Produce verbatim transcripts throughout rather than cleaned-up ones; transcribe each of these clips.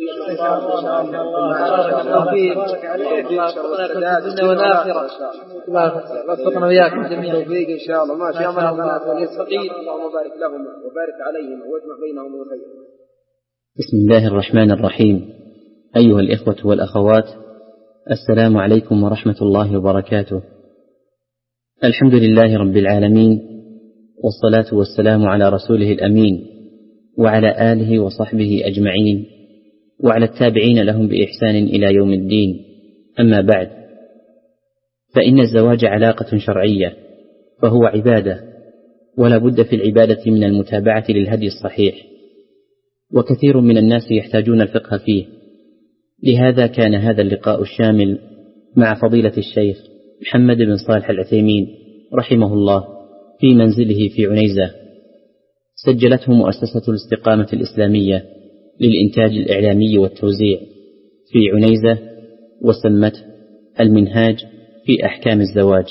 وفقنا وياكم جميعا إن شاء الله. ما شاء الله اللهم بارك لهم وبارك عليهم واجمع بينهم وخير. بسم الله الرحمن الرحيم. أيها الإخوة والأخوات، السلام عليكم ورحمة الله وبركاته. الحمد لله رب العالمين، والصلاة والسلام على رسوله الأمين وعلى آله وصحبه أجمعين، وعلى التابعين لهم بإحسان إلى يوم الدين. أما بعد، فإن الزواج علاقة شرعية، فهو عبادة، ولا بد في العبادة من المتابعة للهدي الصحيح، وكثير من الناس يحتاجون الفقه فيه. لهذا كان هذا اللقاء الشامل مع فضيلة الشيخ محمد بن صالح العثيمين رحمه الله في منزله في عنيزة، سجلته مؤسسة الاستقامة الإسلامية للإنتاج الإعلامي والتوزيع في عنيزة، وسمته المنهاج في أحكام الزواج.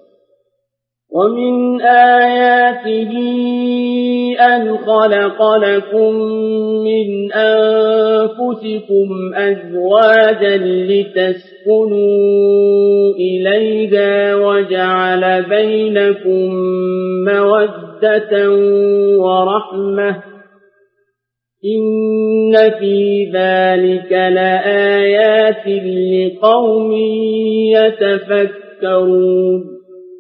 ومن آياته أن خلق لكم من أنفسكم أزواجا لتسكنوا إليها وجعل بينكم مودة ورحمة، إن في ذلك لآيات لقوم يتفكرون.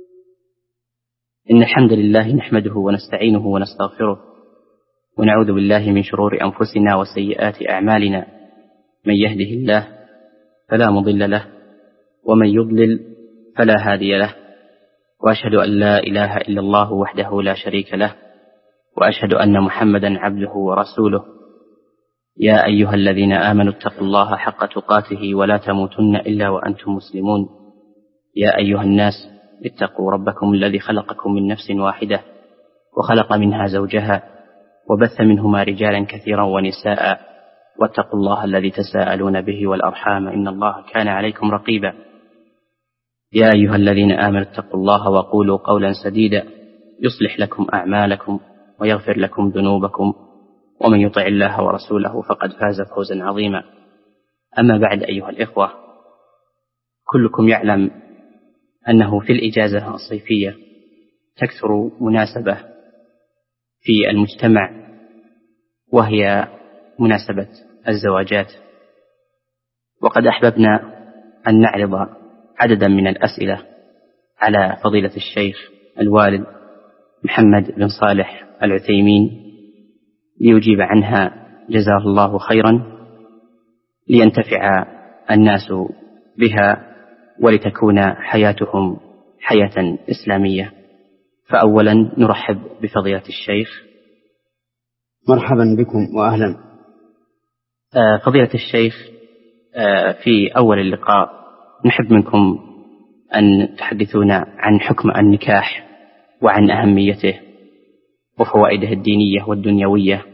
إن الحمد لله نحمده ونستعينه ونستغفره، ونعوذ بالله من شرور أنفسنا وسيئات أعمالنا. من يهده الله فلا مضل له، ومن يضلل فلا هادي له، وأشهد أن لا إله إلا الله وحده لا شريك له، وأشهد أن محمدا عبده ورسوله. يا أيها الذين آمنوا اتقوا الله حق تقاته ولا تموتن إلا وأنتم مسلمون. يا أيها الناس اتقوا ربكم الذي خلقكم من نفس واحدة، وخلق منها زوجها، وبث منهما رجالا كثيرا ونساء، واتقوا الله الذي تساءلون به والأرحام، إن الله كان عليكم رقيبا. يا أيها الذين آمنوا اتقوا الله وقولوا قولا سديدا يصلح لكم أعمالكم ويغفر لكم ذنوبكم، ومن يطع الله ورسوله فقد فاز فوزا عظيما. أما بعد، أيها الإخوة، كلكم يعلم أنه في الإجازة الصيفية تكثر مناسبة في المجتمع، وهي مناسبة الزواجات. وقد أحببنا أن نعرض عددا من الأسئلة على فضيلة الشيخ الوالد محمد بن صالح العثيمين ليجيب عنها جزاه الله خيرا، لينتفع الناس بها ولتكون حياتهم حياة إسلامية. فأولا نرحب بفضيلة الشيخ. مرحبا بكم وأهلا. فضيلة الشيخ، في أول اللقاء نحب منكم أن تحدثونا عن حكم النكاح وعن أهميته وفوائده الدينية والدنيوية.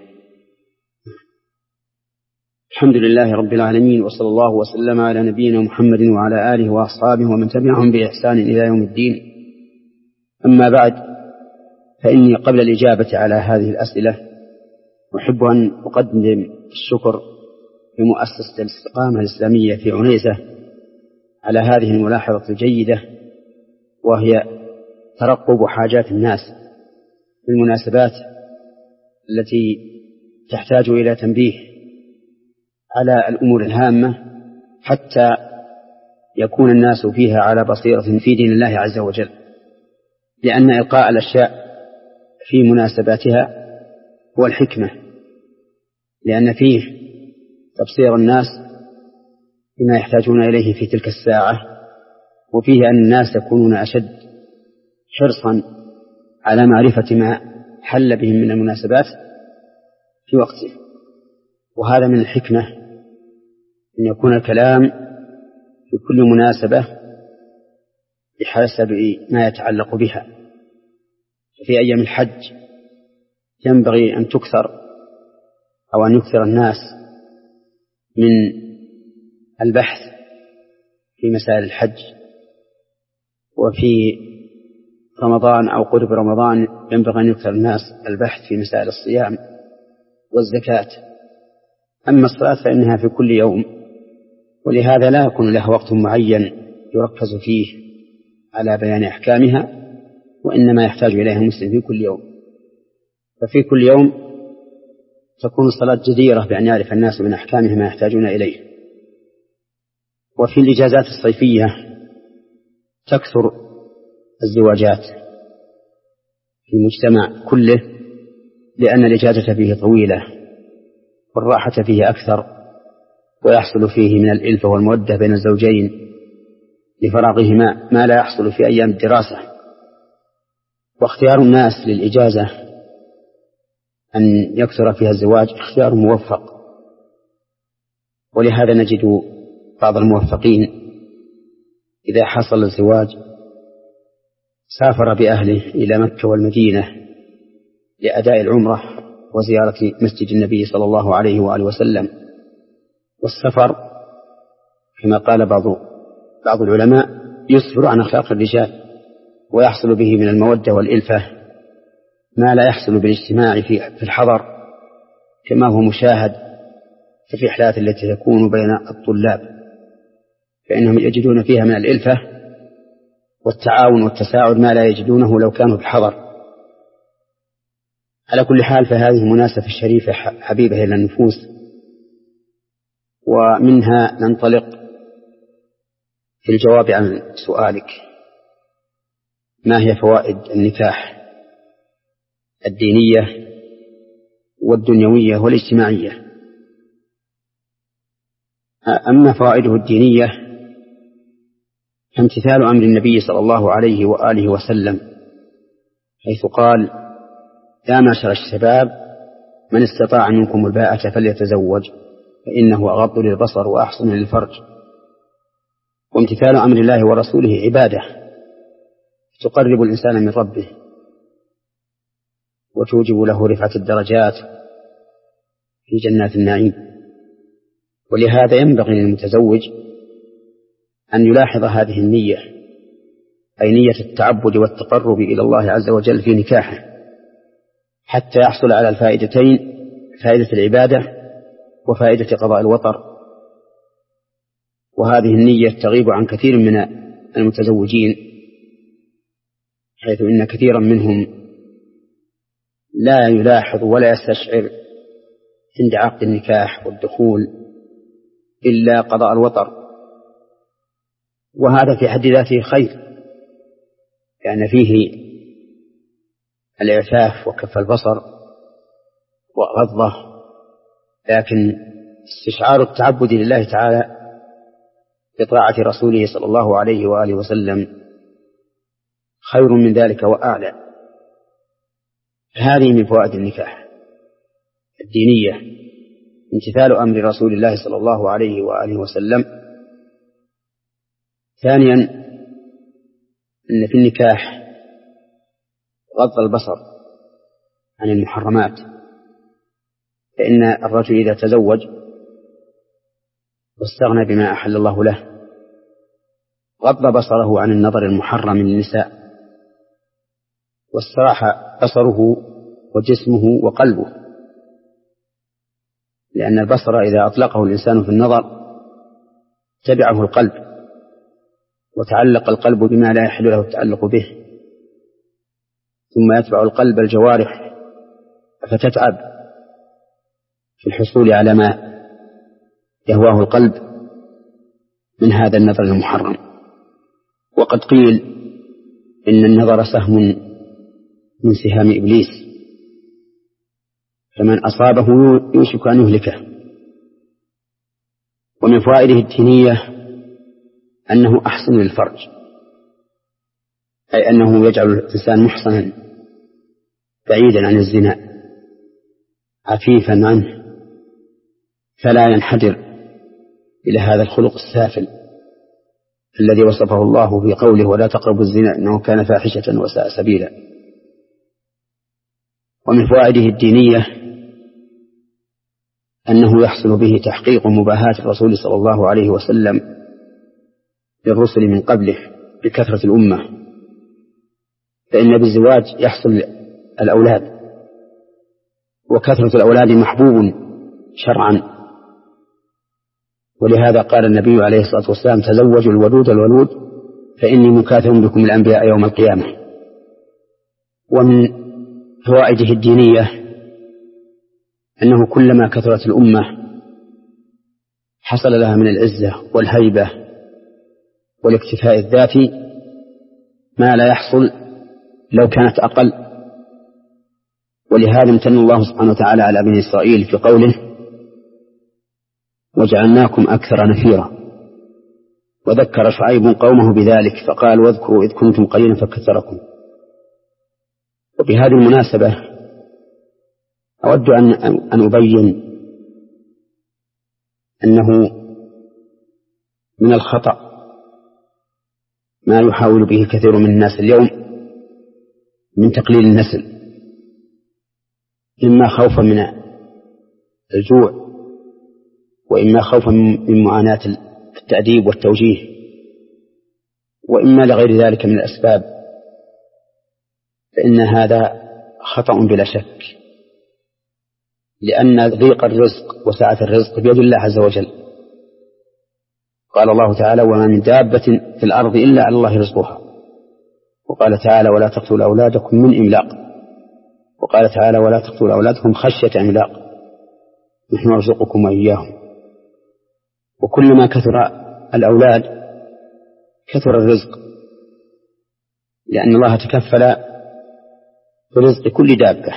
الحمد لله رب العالمين، وصلى الله وسلم على نبينا محمد وعلى آله وأصحابه ومن تبعهم بإحسان إلى يوم الدين. أما بعد، فإني قبل الإجابة على هذه الأسئلة أحب أن أقدم الشكر لمؤسسة الاستقامة الإسلامية في عنيزة على هذه الملاحظة الجيدة، وهي ترقب حاجات الناس في المناسبات التي تحتاج إلى تنبيه على الأمور الهامة، حتى يكون الناس فيها على بصيرة في دين الله عز وجل. لأن إلقاء الأشياء في مناسباتها هو الحكمة، لأن فيه تبصير الناس بما يحتاجون إليه في تلك الساعة، وفيه أن الناس يكونون أشد حرصا على معرفة ما حل بهم من المناسبات في وقته. وهذا من الحكمة أن يكون الكلام في كل مناسبة بحسب ما يتعلق بها. في أيام الحج ينبغي أن تكثر أو أن يكثر الناس من البحث في مسائل الحج، وفي رمضان أو قرب رمضان ينبغي أن يكثر الناس البحث في مسائل الصيام والزكاة. أما الصلاة فإنها في كل يوم، ولهذا لا يكون لها وقت معين يركز فيه على بيان أحكامها، وإنما يحتاج إليها المسلم في كل يوم. ففي كل يوم تكون الصلاة جديرة بأن يعرف الناس من أحكامها ما يحتاجون إليه. وفي الإجازات الصيفية تكثر الزواجات في المجتمع كله، لأن الإجازة فيه طويلة والراحة فيه أكثر، ويحصل فيه من الإلفة والمودة بين الزوجين لفراغهما ما لا يحصل في أيام الدراسة. واختيار الناس للإجازة أن يكثر فيها الزواج اختيار موفق، ولهذا نجد بعض الموفقين إذا حصل الزواج سافر بأهله إلى مكة والمدينة لأداء العمرة وزيارة مسجد النبي صلى الله عليه وآله وسلم. والسفر كما قال بعض بعض العلماء يسفر عن أخلاق الرجال، ويحصل به من المودة والإلفة ما لا يحصل بالاجتماع في الحضر، كما هو مشاهد في الرحلات التي تكون بين الطلاب، فإنهم يجدون فيها من الإلفة والتعاون والتساعد ما لا يجدونه لو كانوا بالحضر. على كل حال فهذه المناسبة الشريفة حبيبة إلى النفوس، ومنها ننطلق في الجواب عن سؤالك: ما هي فوائد النكاح الدينية والدنيوية والاجتماعية؟ أما فوائده الدينية فامتثال أمر النبي صلى الله عليه وآله وسلم، حيث قال: يا معشر الشباب من استطاع منكم الباءة فليتزوج فإنه أغض للبصر وأحسن للفرج. وامتثال أمر الله ورسوله عبادة تقرب الإنسان من ربه وتوجب له رفعة الدرجات في جنات النعيم. ولهذا ينبغي للمتزوج أن يلاحظ هذه النية، أي نية التعبد والتقرب إلى الله عز وجل في نكاحه، حتى يحصل على الفائدتين: فائدة العبادة وفائدة قضاء الوطر. وهذه النية تغيب عن كثير من المتزوجين، حيث إن كثيرا منهم لا يلاحظ ولا يستشعر عند عقد النكاح والدخول إلا قضاء الوطر، وهذا في حد ذاته خير، لأن فيه الإعفاف وكف البصر وغضه، لكن استشعار التعبد لله تعالى بطاعة رسوله صلى الله عليه وآله وسلم خير من ذلك وأعلى. هذه من فوائد النكاح الدينية: امتثال أمر رسول الله صلى الله عليه وآله وسلم. ثانيا أن في النكاح غض البصر عن المحرمات، فإن الرجل إذا تزوج واستغنى بما أحل الله له غض بصره عن النظر المحرم للنساء، واستراح بصره وجسمه وقلبه، لأن البصر إذا أطلقه الإنسان في النظر تبعه القلب، وتعلق القلب بما لا يحل له التعلق به، ثم يتبع القلب الجوارح فتتعب في الحصول على ما يهواه القلب من هذا النظر المحرم. وقد قيل إن النظر سهم من سهام إبليس، فمن أصابه يوشك أن يهلكه. ومن فوائده الدينية أنه أحسن للفرج، أي أنه يجعل الإنسان محصنا بعيدا عن الزنا عفيفا عنه، فلا ينحدر إلى هذا الخلق السافل الذي وصفه الله في قوله: ولا تقربوا الزنا إنه كان فاحشة وساء سبيلا. ومن فوائده الدينية أنه يحصل به تحقيق مباهاة الرسول صلى الله عليه وسلم للرسل من قبله بكثرة الأمة، فإن بالزواج يحصل الأولاد، وكثرة الأولاد محبوب شرعا ولهذا قال النبي عليه الصلاة والسلام تزوجوا الودود الولود فإني مكاثر بكم الأنبياء يوم القيامة. ومن فوائده الدينية أنه كلما كثرت الأمة حصل لها من العزة والهيبة والاكتفاء الذاتي ما لا يحصل لو كانت أقل. ولهذا امتن الله سبحانه وتعالى على بني إسرائيل في قوله وجعلناكم أكثر نفيرا. وذكر شعيب قومه بذلك فقال واذكروا إذ كنتم قليلا فكثركم. وبهذه المناسبة أود أن, أن أبين أنه من الخطأ ما يحاول به كثير من الناس اليوم من تقليل النسل، إما خوفا من الجوع وإما خوفا من معاناة التأديب والتوجيه وإما لغير ذلك من الأسباب، فإن هذا خطأ بلا شك، لأن ضيق الرزق وسعة الرزق بيد الله عز وجل. قال الله تعالى وما من دابة في الأرض إلا على الله رزقها. وقال تعالى ولا تقتلوا أولادكم من إملاق. وقال تعالى ولا تقتلوا أولادكم خشية إملاق نحن نرزقكم وإياهم. وكلما كثر الأولاد كثر الرزق، لأن الله تكفل برزق كل دابة،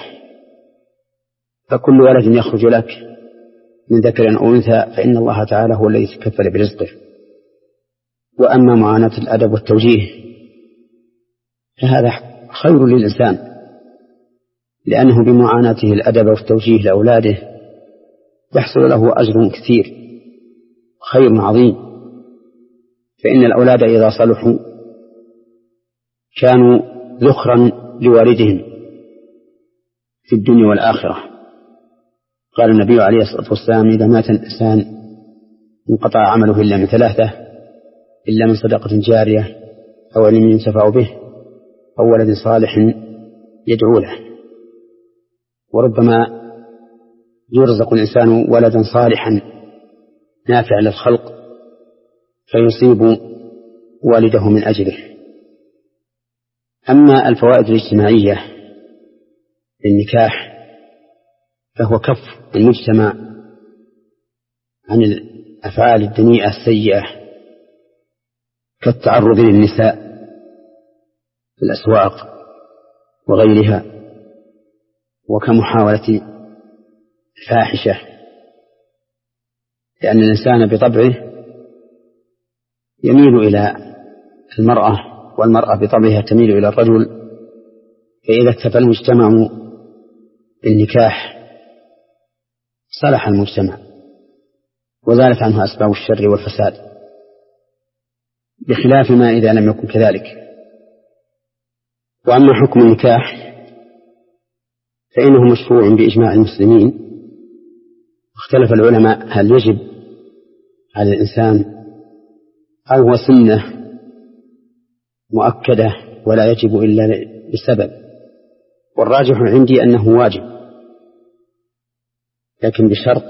فكل ولد يخرج لك من ذكر أو أنثى فإن الله تعالى هو الذي تكفل برزقه. وأما معاناة الأدب والتوجيه فهذا خير للإنسان، لأنه بمعاناته الأدب والتوجيه لأولاده يحصل له أجر كثير خير عظيم. فإن الأولاد إذا صلحوا كانوا ذخرا لوالدهم في الدنيا والآخرة. قال النبي عليه الصلاة والسلام إذا مات الإنسان انقطع عمله إلا من ثلاثة، إلا من صدقة جارية أو علم ينتفع به أو ولد صالح يدعو له. وربما يرزق الإنسان ولدا صالحا نافع للخلق فيصيب والده من أجله. أما الفوائد الاجتماعية للنكاح فهو كف المجتمع عن الأفعال الدنيئة السيئة كالتعرض للنساء في الأسواق وغيرها، وكمحاولة الفاحشة، لأن الإنسان بطبعه يميل إلى المرأة والمرأة بطبعها تميل إلى الرجل. فإذا اكتفى المجتمع بالنكاح صلح المجتمع وزالت عنه أسباب الشر والفساد، بخلاف ما إذا لم يكن كذلك. وأما حكم النكاح فإنه مشروع بإجماع المسلمين. اختلف العلماء هل يجب على الإنسان أو هو سنة مؤكدة ولا يجب إلا بسبب. والراجح عندي أنه واجب، لكن بشرط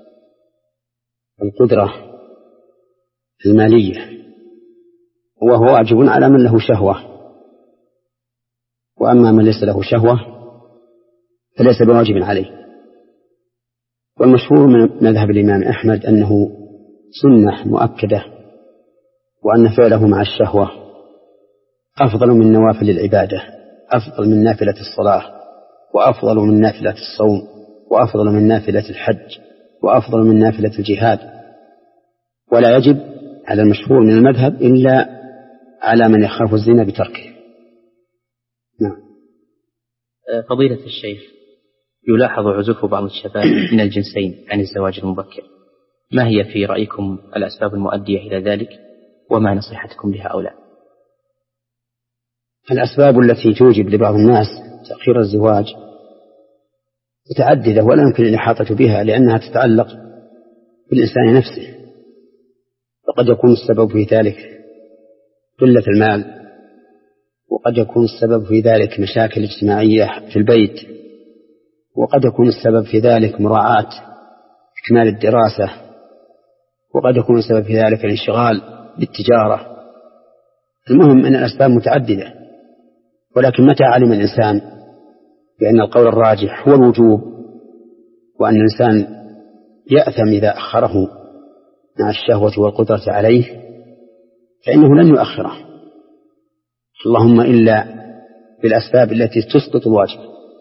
القدرة المالية، وهو واجب على من له شهوة. وأما من ليس له شهوة فليس بواجب عليه. والمشهور من مذهب الإمام أحمد أنه سنة مؤكدة، وأن فعله مع الشهوة أفضل من نوافل العبادة، أفضل من نافلة الصلاة، وأفضل من نافلة الصوم، وأفضل من نافلة الحج، وأفضل من نافلة الجهاد. ولا يجب على المشهور من المذهب إلا على من يخاف الزنا بتركه. نعم. فضيلة الشيخ، يلاحظ عزوف بعض الشباب من الجنسين عن الزواج المبكر، ما هي في رأيكم الأسباب المؤدية إلى ذلك، وما نصيحتكم لها أو لا؟ الأسباب التي توجب لبعض الناس تأخير الزواج متعددة ولا يمكن الإحاطة بها، لأنها تتعلق بالإنسان نفسه. فقد يكون السبب في ذلك قلة المال، وقد يكون السبب في ذلك مشاكل اجتماعية في البيت، وقد يكون السبب في ذلك مراعاة إكمال الدراسة، وقد يكون السبب في ذلك الانشغال بالتجارة. المهم أن الأسباب متعددة، ولكن متى علم الإنسان بأن القول الراجح هو الوجوب وأن الإنسان يأثم إذا أخره مع الشهوة والقدرة عليه فإنه لن يؤخره، اللهم إلا بالأسباب التي تسقط الواجب.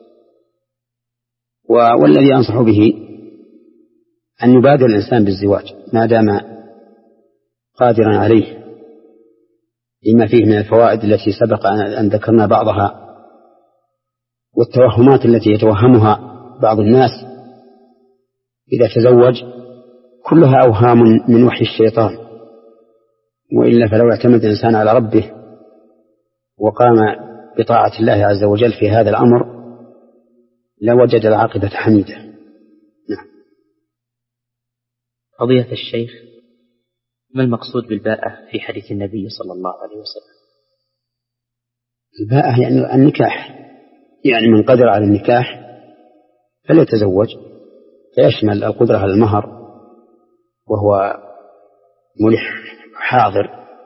والذي أنصح به أن يبادر الإنسان بالزواج ما دام قادرا عليه، لما فيه من الفوائد التي سبق أن ذكرنا بعضها، والتوهمات التي يتوهمها بعض الناس إذا تزوج كلها أوهام من وحي الشيطان، وإلا فلو اعتمد الإنسان على ربه وقام بطاعة الله عز وجل في هذا الأمر لوجد العاقبة حميدة. نعم. فضيلة الشيخ، ما المقصود بالباءة في حديث النبي صلى الله عليه وسلم؟ الباءة يعني النكاح، يعني من قدر على النكاح فليتزوج، فيشمل القدرة على المهر وهو ملح حاضر،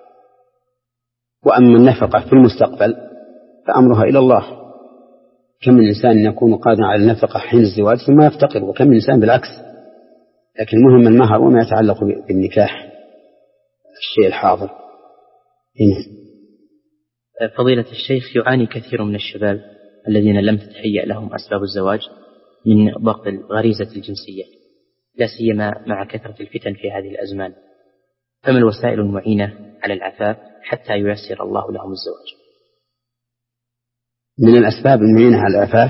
وأما النفقة في المستقبل فأمرها إلى الله. كم من إنسان يكون قادرا على النفقة حين الزواج ثم يفتقر، وكم من إنسان بالعكس. لكن المهم المهر وما يتعلق بالنكاح الشيء الحاضر هنا. فضيلة الشيخ، يعاني كثير من الشباب الذين لم تتهيأ لهم أسباب الزواج من ضغط الغريزة الجنسية، لا سيما مع كثرة الفتن في هذه الأزمان، فما الوسائل المعينة على العفاف حتى ييسر الله لهم الزواج؟ من الأسباب المعينة على العفاف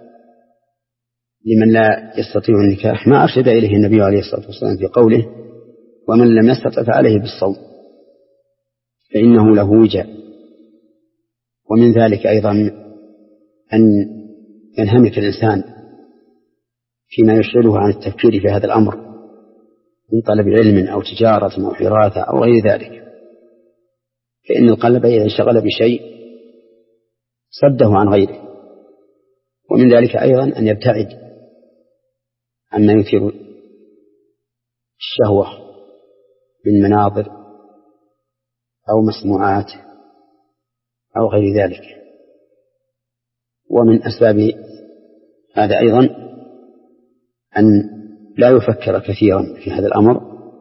لمن لا يستطيع النكاح ما أرشد إليه النبي عليه الصلاة والسلام في قوله: ومن لم يستطع فعليه بالصوم فإنه له وجاء. ومن ذلك أيضا أن ينهمك الإنسان فيما يشغله عن التفكير في هذا الأمر من طلب علم أو تجارة أو حراثة أو غير ذلك، فإن القلب إذا انشغل بشيء صده عن غيره. ومن ذلك أيضا أن يبتعد عما يثير الشهوة من مناظر أو مسموعات أو غير ذلك. ومن أسباب هذا أيضا أن لا يفكر كثيرا في هذا الأمر،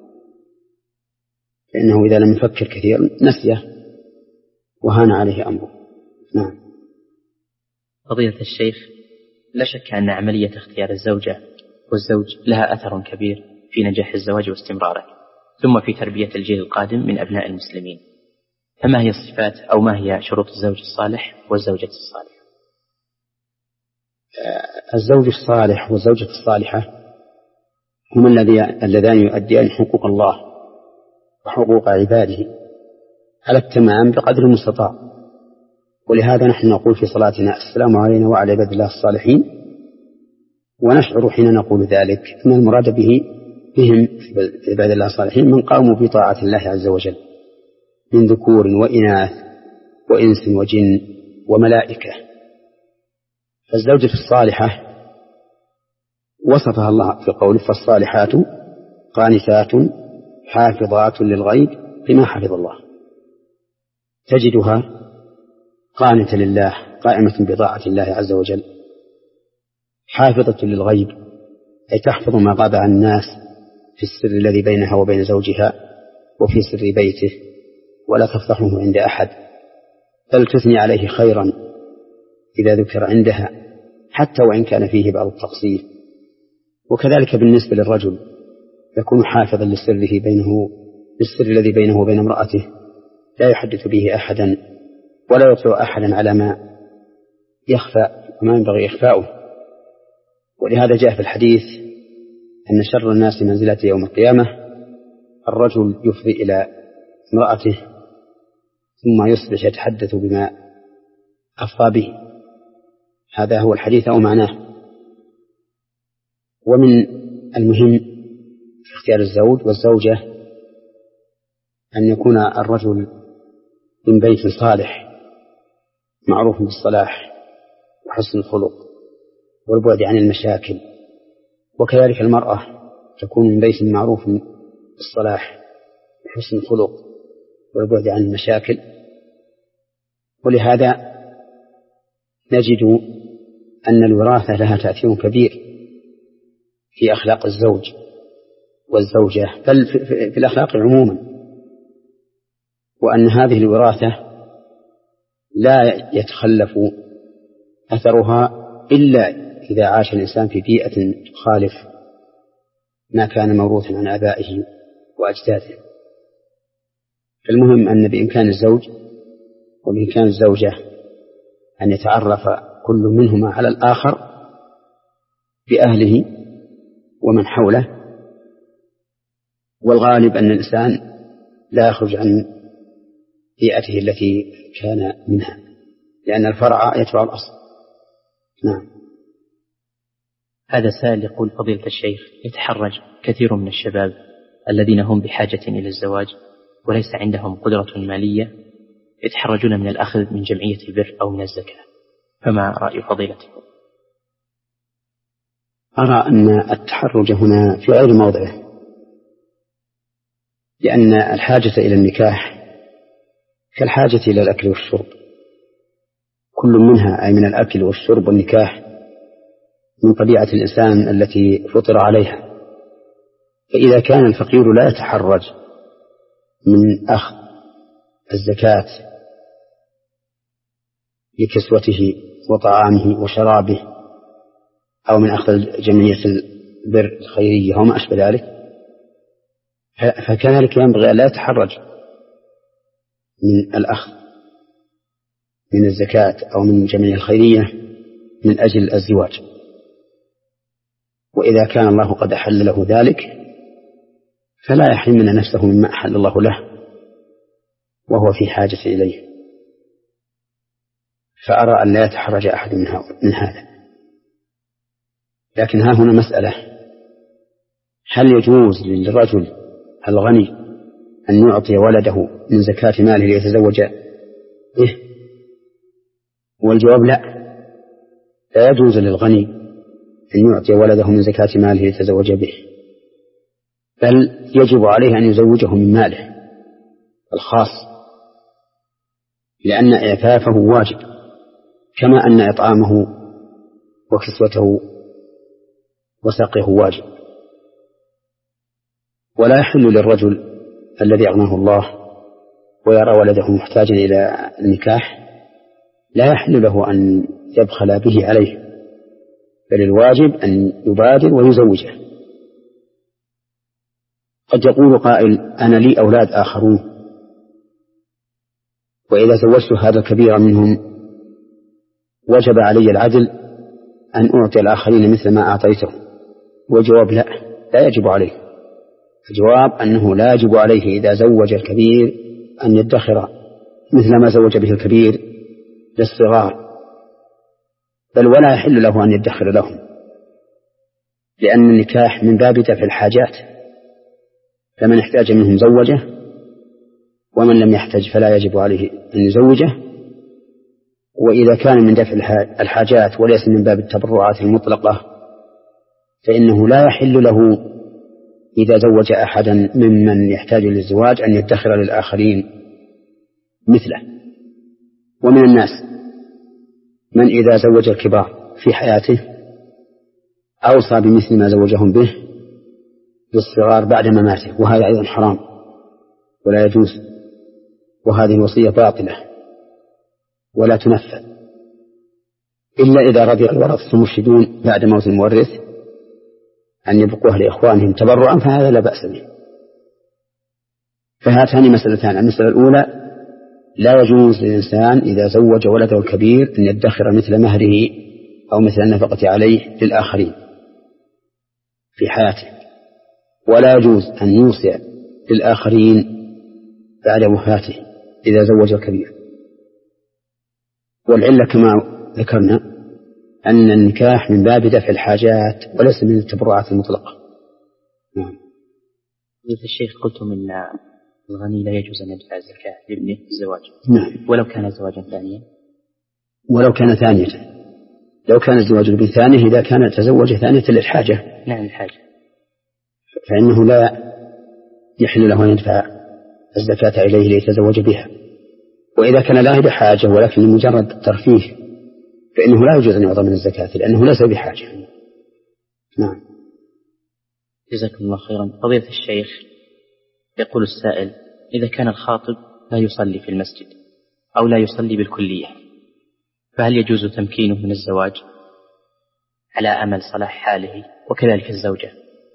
فإنه إذا لم يفكر كثيرا نسيه وهان عليه أمره. نعم. فضيلة الشيخ، لا شك أن عملية اختيار الزوجة والزوج لها أثر كبير في نجاح الزواج واستمراره، ثم في تربية الجيل القادم من أبناء المسلمين، فما هي الصفات أو ما هي شروط الزوج الصالح والزوجة الصالحة؟ الزوج الصالح والزوجة الصالحة هما اللذان يؤديان حقوق الله وحقوق عباده على التمام بقدر المستطاع. ولهذا نحن نقول في صلاتنا: السلام علينا وعلى عباد الله الصالحين، ونشعر حين نقول ذلك أن المراد به بهم عباد الله الصالحين من قاموا بطاعة الله عز وجل من ذكور وإناث وإنس وجن وملائكة. فالزوجة الصالحة وصفها الله في قوله: فالصالحات قانتات حافظات للغيب بما حفظ الله. تجدها قانتة لله قائمة بطاعة الله عز وجل، حافظة للغيب أي تحفظ ما غاب عن الناس في السر الذي بينها وبين زوجها وفي سر بيته، ولا تفضحه عند أحد، بل تثني عليه خيرا إذا ذكر عندها حتى وإن كان فيه بعض التقصير. وكذلك بالنسبة للرجل يكون حافظا لسره بينه للسر الذي بينه وبين امرأته، لا يحدث به أحدا ولا يطلع أحدا على ما يخفى وما ينبغي إخفاؤه. ولهذا جاء في الحديث أن شر الناس منزلة يوم القيامة الرجل يفضي إلى امرأته ثم يصبح يتحدث بما أفضى به. هذا هو الحديث أو معناه. ومن المهم في اختيار الزوج والزوجة أن يكون الرجل من بيت صالح معروف بالصلاح وحسن الخلق والبعد عن المشاكل، وكذلك المرأة تكون من بيت معروف الصلاح وحسن الخلق والبعد عن المشاكل. ولهذا نجد أن الوراثة لها تأثير كبير في أخلاق الزوج والزوجة، بل في الأخلاق عموما، وأن هذه الوراثة لا يتخلف أثرها إلا إذا عاش الإنسان في بيئة تخالف ما كان موروثا عن آبائه وأجداده. المهم أن بإمكان الزوج وبإمكان الزوجة أن يتعرف كل منهما على الآخر بأهله ومن حوله، والغالب أن الإنسان لا يخرج عن بيئته التي كان منها، لأن الفرع يتبع الأصل. نعم. هذا سائل يقول: فضيلة الشيخ، يتحرج كثير من الشباب الذين هم بحاجة إلى الزواج وليس عندهم قدرة مالية، يتحرجون من الأخذ من جمعية البر أو من الزكاة، فما رأي فضيلتكم؟ أرى أن التحرج هنا في غير موضعه، لأن الحاجة إلى النكاح كالحاجة إلى الأكل والشرب، كل منها أي من الأكل والشرب والنكاح من طبيعة الإنسان التي فطر عليها. فإذا كان الفقير لا يتحرج من أخذ الزكاة لكسوته وطعامه وشرابه، أو من أخذ جمعية البر الخيرية وما أشبه ذلك، فكذلك ينبغي أن لا يتحرج من الأخذ من الزكاة أو من الجمعية الخيرية من أجل الزواج. وإذا كان الله قد أحل له ذلك فلا يحرمن نفسه مما أحل الله له وهو في حاجة إليه. فأرى أن لا يتحرج أحد من هذا. لكن ها هنا مسألة: هل يجوز للرجل الغني أن يعطي ولده من زكاة ماله ليتزوج به؟ والجواب لا، لا يجوز للغني أن يعطي ولده من زكاة ماله ليتزوج به، بل يجب عليه أن يزوجه من ماله الخاص، لأن إعفافه واجب، كما أن إطعامه وكسوته وسقيه واجب. ولا يحل للرجل الذي أغناه الله ويرى ولده محتاجا إلى النكاح، لا يحل له أن يبخل به عليه، بل الواجب أن يبادر ويزوجه. قد يقول قائل: أنا لي أولاد آخرون، وإذا زوجت هذا الكبير منهم وجب علي العدل أن أعطي الآخرين مثل ما أعطيته. والجواب لا، لا يجب عليه. الجواب أنه لا يجب عليه إذا زوج الكبير أن يدخر مثل ما زوج به الكبير للصغار، بل ولا يحل له أن يدخر لهم، لأن النكاح من باب دفع الحاجات، فمن احتاج منهم زوجه، ومن لم يحتج فلا يجب عليه أن يزوجه. وإذا كان من دفع الحاجات وليس من باب التبرعات المطلقة، فإنه لا يحل له إذا زوج أحدا ممن يحتاج للزواج أن يدخر للآخرين مثله. ومن الناس من إذا زوج الكبار في حياته أوصى بمثل ما زوجهم به للصغار بعد مماته، وهذا أيضا حرام ولا يجوز، وهذه الوصية باطلة ولا تنفذ إلا إذا رضي الورثة المرشدون بعد موت المورث أن يبقوها لإخوانهم تبرعا، فهذا لا بأس به. فهاتان مسألتان: المسألة الأولى: لا يجوز للإنسان إذا زوج ولده الكبير أن يدخر مثل مهره أو مثل النفقة عليه للآخرين في حياته، ولا يجوز أن يوصي للآخرين بعد وفاته إذا زوج الكبير. والعلة كما ذكرنا أن النكاح من باب دفع الحاجات وليس من التبرعات المطلقة. نعم. مثل الشيخ قلتم إن الغني لا يجوز أن يدفع الزكاة لابنه الزواج. نعم. ولو كان زواجا ثانيا، ولو كان ثانية، لو كان الزواج الابن ثانية، إذا كان تزوج ثانية للحاجة، نعم الحاجة، فإنه لا يحل له أن يدفع الزكاة إليه ليتزوج بها. وإذا كان لا بحاجة ولكن لمجرد ترفيه فإنه لا يجوز أن يعطى من الزكاة لأنه ليس بحاجة. نعم. جزاكم الله خيرا. فضيلة الشيخ، يقول السائل: إذا كان الخاطب لا يصلي في المسجد أو لا يصلي بالكلية، فهل يجوز تمكينه من الزواج على أمل صلاح حاله وكذلك الزوجة؟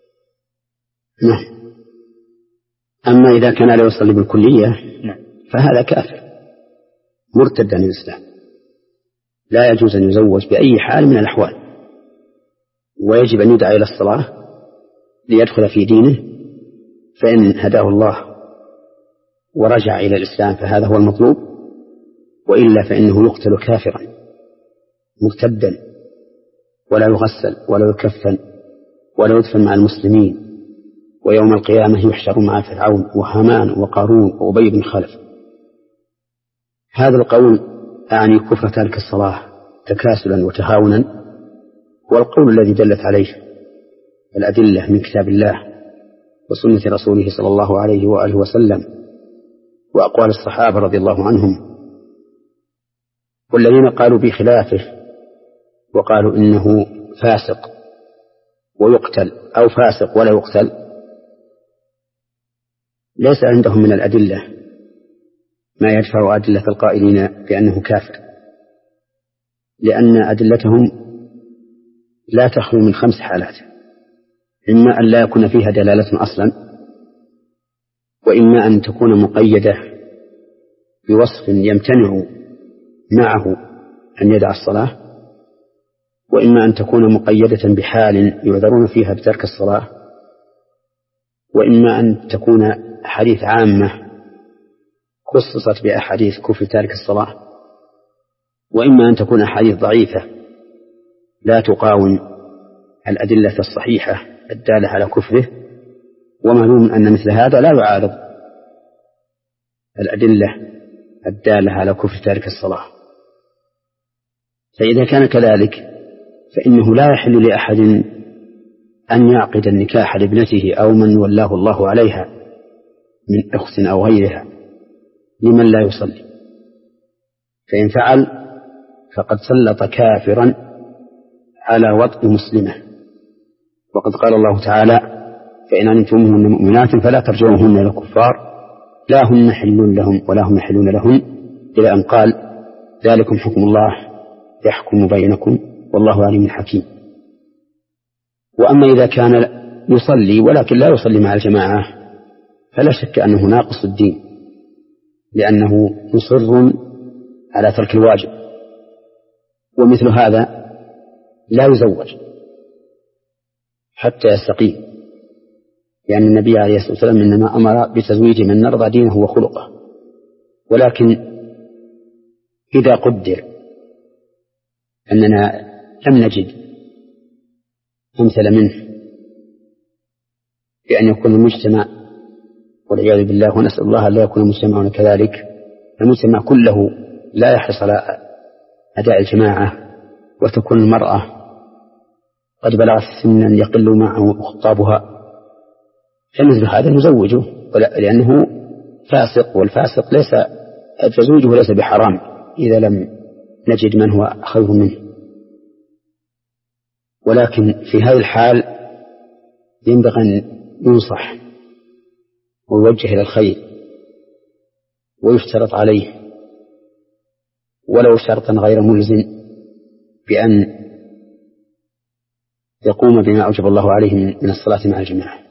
نعم. أما إذا كان لا يصلي بالكلية نعم. فهذا كافر مرتد عن الإسلام، لا يجوز أن يزوج بأي حال من الأحوال، ويجب أن يدعى إلى الصلاة ليدخل في دينه، فإن هداه الله ورجع إلى الإسلام فهذا هو المطلوب، وإلا فإنه يقتل كافرا مرتدا ولا يغسل ولا يكفن ولا يدفن مع المسلمين، ويوم القيامة يحشر مع فرعون وهامان وقارون وأبي بن خلف. هذا القول أعني كفر تارك الصلاة تكاسلا وتهاونا، والقول الذي دلت عليه الأدلة من كتاب الله وسنة رسوله صلى الله عليه وآله وسلم وأقوال الصحابة رضي الله عنهم، والذين قالوا بخلافه وقالوا إنه فاسق ويقتل أو فاسق ولا يقتل، ليس عندهم من الأدلة ما يدفع أدلة القائلين بأنه كافر، لأن أدلتهم لا تخلو من خمس حالات: إما أن لا يكون فيها دلالة أصلا، وإما أن تكون مقيدة بوصف يمتنع معه أن يدع الصلاة، وإما أن تكون مقيدة بحال يعذرون فيها بترك الصلاة، وإما أن تكون حديث عامة خصصت بأحاديث كفر تارك الصلاة، وإما أن تكون أحاديث ضعيفة لا تقاوم الأدلة الصحيحة الدالة على كفره، ومعلوم أن مثل هذا لا يعارض الأدلة الدالة على كفر تارك الصلاة. فإذا كان كذلك فإنه لا يحل لأحد أن يعقد النكاح لابنته أو من ولاه الله عليها من أخت أو غيرها لمن لا يصلي، فإن فعل فقد سلط كافرا على وطء مسلمة، وقد قال الله تعالى: فإن علمتموهن مؤمنات فلا ترجعوهن إلى الكفار لا هن حل لهم ولا هم يحلون لهن، إلى أن قال: ذلكم حكم الله يحكم بينكم والله عليم حكيم. وأما إذا كان يصلي ولكن لا يصلي مع الجماعة فلا شك أنه ناقص الدين، لأنه مصر على ترك الواجب، ومثل هذا لا يزوج حتى يستقيم، لأن النبي عليه الصلاة والسلام إنما أمر بتزويج من نرضى دينه وخلقه. ولكن إذا قدر أننا لم نجد أمثل منه بأن يكون المجتمع، والعياذ بالله ونسأل الله أن لا يكون مجتمعنا كذلك، المجتمع كله لا يحرص على أداء الجماعة، وتكون المرأة قد بلغت سنا يقل معه خطابها، فمثل هذا نزوجه لأنه فاسق، والفاسق ليس تزويجه ليس بحرام إذا لم نجد من هو خير منه. ولكن في هذه الحال ينبغي أن ينصح ويوجه إلى الخير ويشترط عليه ولو شرطا غير ملزم بأن يقوم بما أوجب الله عليه من الصلاة مع الجماعة.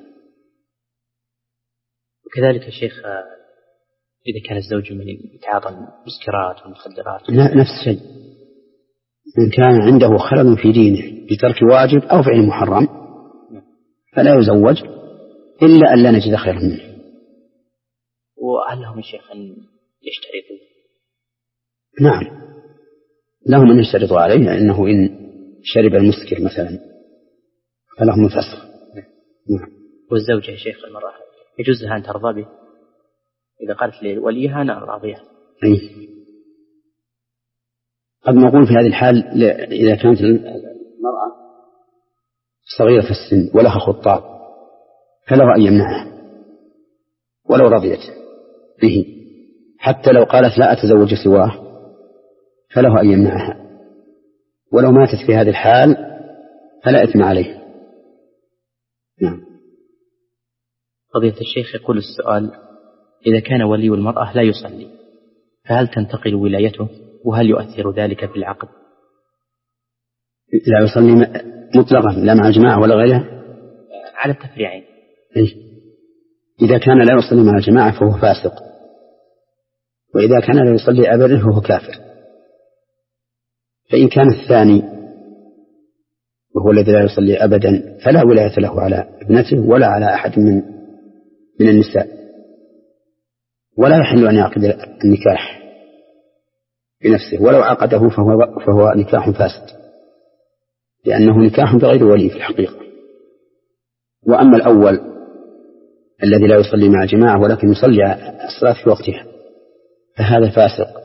وكذلك يا شيخ إذا كان الزوج من يتعاطى المسكرات والمخدرات نفس الشيء، إن كان عنده خلل في دينه بترك واجب أو فعل محرم فلا يزوج إلا أن لا نجد خيرا منه. وهل لهم يا شيخ أن يشترطوا؟ نعم لهم أن يشترطوا عليه، لأنه إن شرب المسكر مثلا فلهم الفسخ. نعم. والزوجة يا شيخ المرأة يجوز لها أن ترضى به إذا قالت لوليها أنا أرضى بها؟ أي قد نقول في هذه الحال إذا كانت المرأة صغيرة في السن ولها خطاب فله أن يمنعها، ولو رضيت به، حتى لو قالت لا أتزوج سواه فله أن يمنعها، ولو ماتت في هذه الحال فلا إثم عليه. نعم. فضيلة الشيخ يقول السؤال: إذا كان ولي المرأة لا يصلي فهل تنتقل ولايته، وهل يؤثر ذلك في العقد؟ لا يصلي مطلقا لا مع الجماعة ولا غيرها على التفريعين. إذا كان لا يصلي مع الجماعة فهو فاسق، وإذا كان لا يصلي أبدا فهو كافر. فإن كان الثاني وهو الذي لا يصلي أبدا فلا ولاية له على ابنته ولا على أحد من من النساء، ولا يحل أن يعقد النكاح بنفسه، ولو عقده فهو, فهو نكاح فاسد، لأنه نكاح بغير ولي في الحقيقة. وأما الأول الذي لا يصلي مع جماعة ولكن يصلي الصلاة في وقتها فهذا فاسق.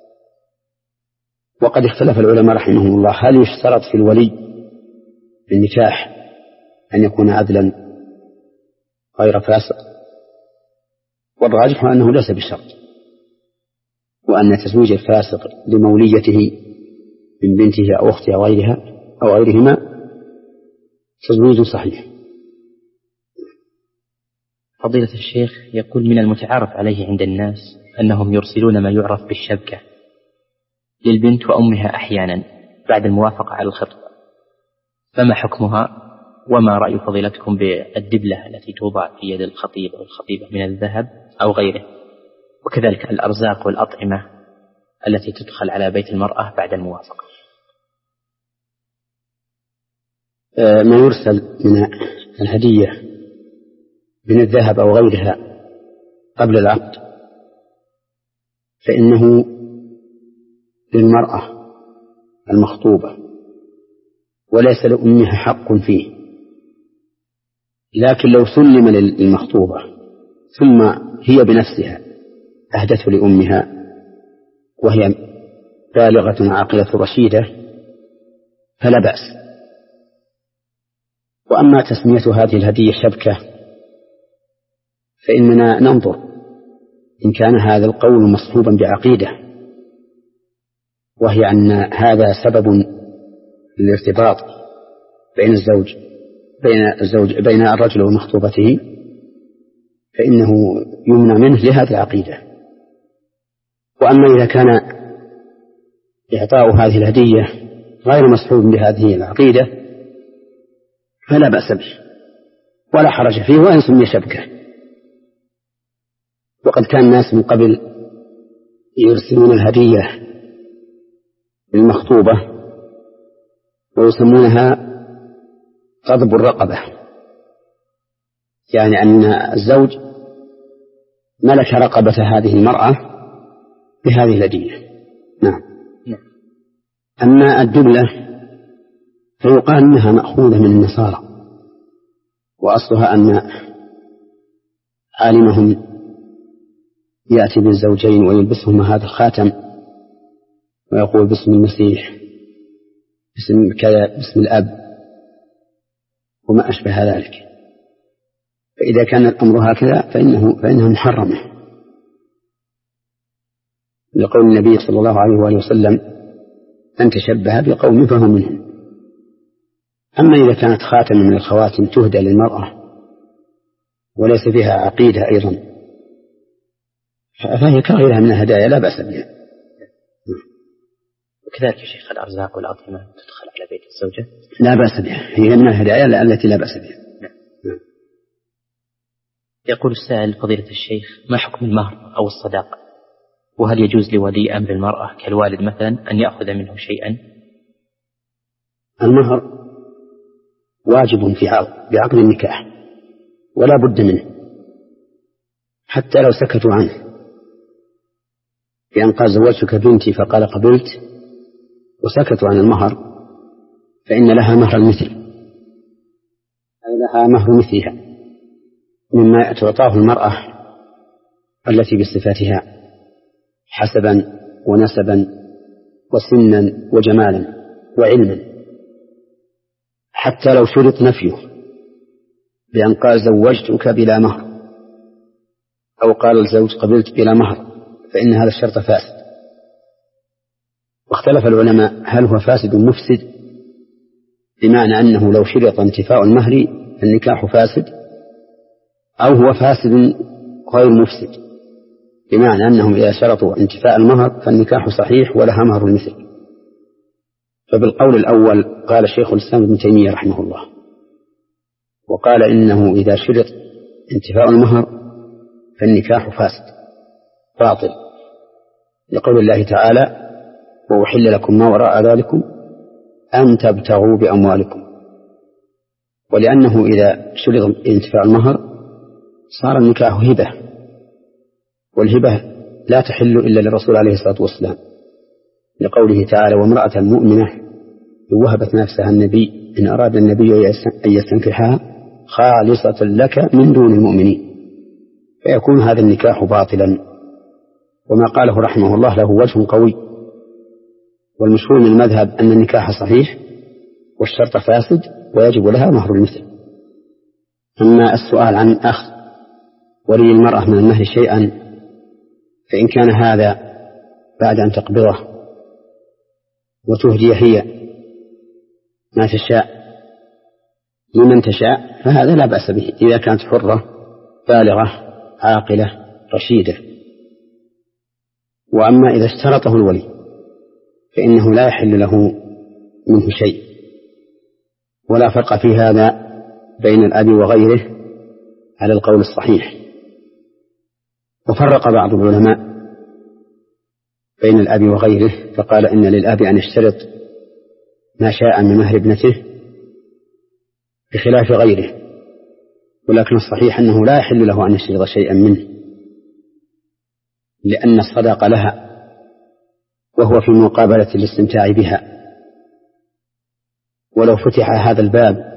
وقد اختلف العلماء رحمهم الله هل يشترط في الولي بالنكاح أن يكون عدلا غير فاسق، والراجح أنه ليس بشرط، وأن تزويج الفاسق لموليته من بنته أو أختها أو غيرها أو غيرهما تزويج صحيح. فضيلة الشيخ يقول: من المتعارف عليه عند الناس أنهم يرسلون ما يعرف بالشبكة للبنت وأمها أحيانا بعد الموافقة على الخطبة، فما حكمها؟ وما رأي فضيلتكم بالدبلة التي توضع في يد الخطيب أو الخطيبة من الذهب أو غيره، وكذلك الأرزاق والأطعمة التي تدخل على بيت المرأة بعد الموافقة؟ ما يرسل من الهدية من الذهب أو غيرها قبل العقد فإنه للمرأة المخطوبة وليس لأمها حق فيه، لكن لو سلم للمخطوبة ثم هي بنفسها أهدته لأمها وهي بالغة عاقلة رشيدة فلا بأس. وأما تسمية هذه الهدية شبكة فإننا ننظر إن كان هذا القول مصحوبا بعقيدة، وهي أن هذا سبب للارتباط بين الزوج بين الزوج بين الرجل ومخطوبته فإنه يمنع منه لهذه العقيدة. وأما إذا كان إعطاء هذه الهدية غير مصحوب بهذه العقيدة فلا بأس به ولا حرج فيه وإن سمي شبكة. وقد كان الناس من قبل يرسلون الهدية للمخطوبة ويسمونها قضب الرقبة، يعني أن الزوج ملك رقبة هذه المرأة بهذه الهدية. نعم. أما الدبلة فيقال أنها مأخوذة من النصارى، وأصلها أن عالمهم يأتي بالزوجين ويلبسهما هذا الخاتم ويقول باسم المسيح باسم كذا باسم الأب وما أشبه ذلك. فإذا كان الأمر هكذا فإنه فإنها محرمة لقول النبي صلى الله عليه وآله وسلم: أن تشبه بقوم فهو منهم. أما إذا كانت خاتم من الخواتم تهدى للمرأة وليس فيها عقيدة أيضا فهي كغيرها من الهدايا لا بأس بها. وكذلك يا شيخ الأرزاق والأطعمة تدخل على بيت الزوجة لا بأس بها، هي من الهدايا التي لا بأس بها. يقول السائل: فضيلة الشيخ، ما حكم المهر أو الصداقة؟ وهل يجوز لولي أمر المرأة كالوالد مثلا أن يأخذ منه شيئا؟ المهر واجب في بعقد النكاح ولا بد منه حتى لو سكتوا عنه، بأن قال زوجتك بنتي فقال قبلت وسكتوا عن المهر فإن لها مهر المثل، أي لها مهر مثلها مما تعطاه المرأة التي بصفاتها حسبا ونسبا وسنا وجمالا وعلما، حتى لو شرط نفيه بأن قال زوجتك بلا مهر أو قال الزوج قبلت بلا مهر فإن هذا الشرط فاسد. واختلف العلماء هل هو فاسد مفسد بمعنى أنه لو شرط انتفاء المهر فالنكاح فاسد، أو هو فاسد غير مفسد بمعنى أنهم إذا شرطوا انتفاء المهر فالنكاح صحيح ولها مهر المثل. فبالقول الأول قال شيخ الإسلام ابن تيمية رحمه الله، وقال إنه إذا شرط انتفاء المهر فالنكاح فاسد باطل، لقول الله تعالى وأحل لكم ما وراء ذلكم أن تبتغوا بأموالكم. ولأنه إذا شرط انتفاء المهر صار النكاح هبة، والهبة لا تحل إلا للرسول عليه الصلاة والسلام، لقوله تعالى وامرأة مؤمنة إن وهبت نفسها النبي إن أراد النبي أن يستنكحها خالصة لك من دون المؤمنين، فيكون هذا النكاح باطلا. وما قاله رحمه الله له وجه قوي، والمشهور من المذهب أن النكاح صحيح والشرط فاسد ويجب لها مهر المثل. أما السؤال عن أخذ ولي المرأة من المهر شيئا، فإن كان هذا بعد أن تقبضه وتهدي هي ما تشاء لمن تشاء فهذا لا بأس به إذا كانت حرة بالغة عاقلة رشيدة. وأما إذا اشترطه الولي فإنه لا يحل له منه شيء، ولا فرق في هذا بين الأب وغيره على القول الصحيح. وفرق بعض العلماء بين الأب وغيره فقال إن للأب أن يشترط ما شاء من مهر ابنته بخلاف غيره، ولكن الصحيح أنه لا يحل له أن يشترط شيئا منه، لأن الصداقة لها وهو في مقابلة الاستمتاع بها. ولو فتح هذا الباب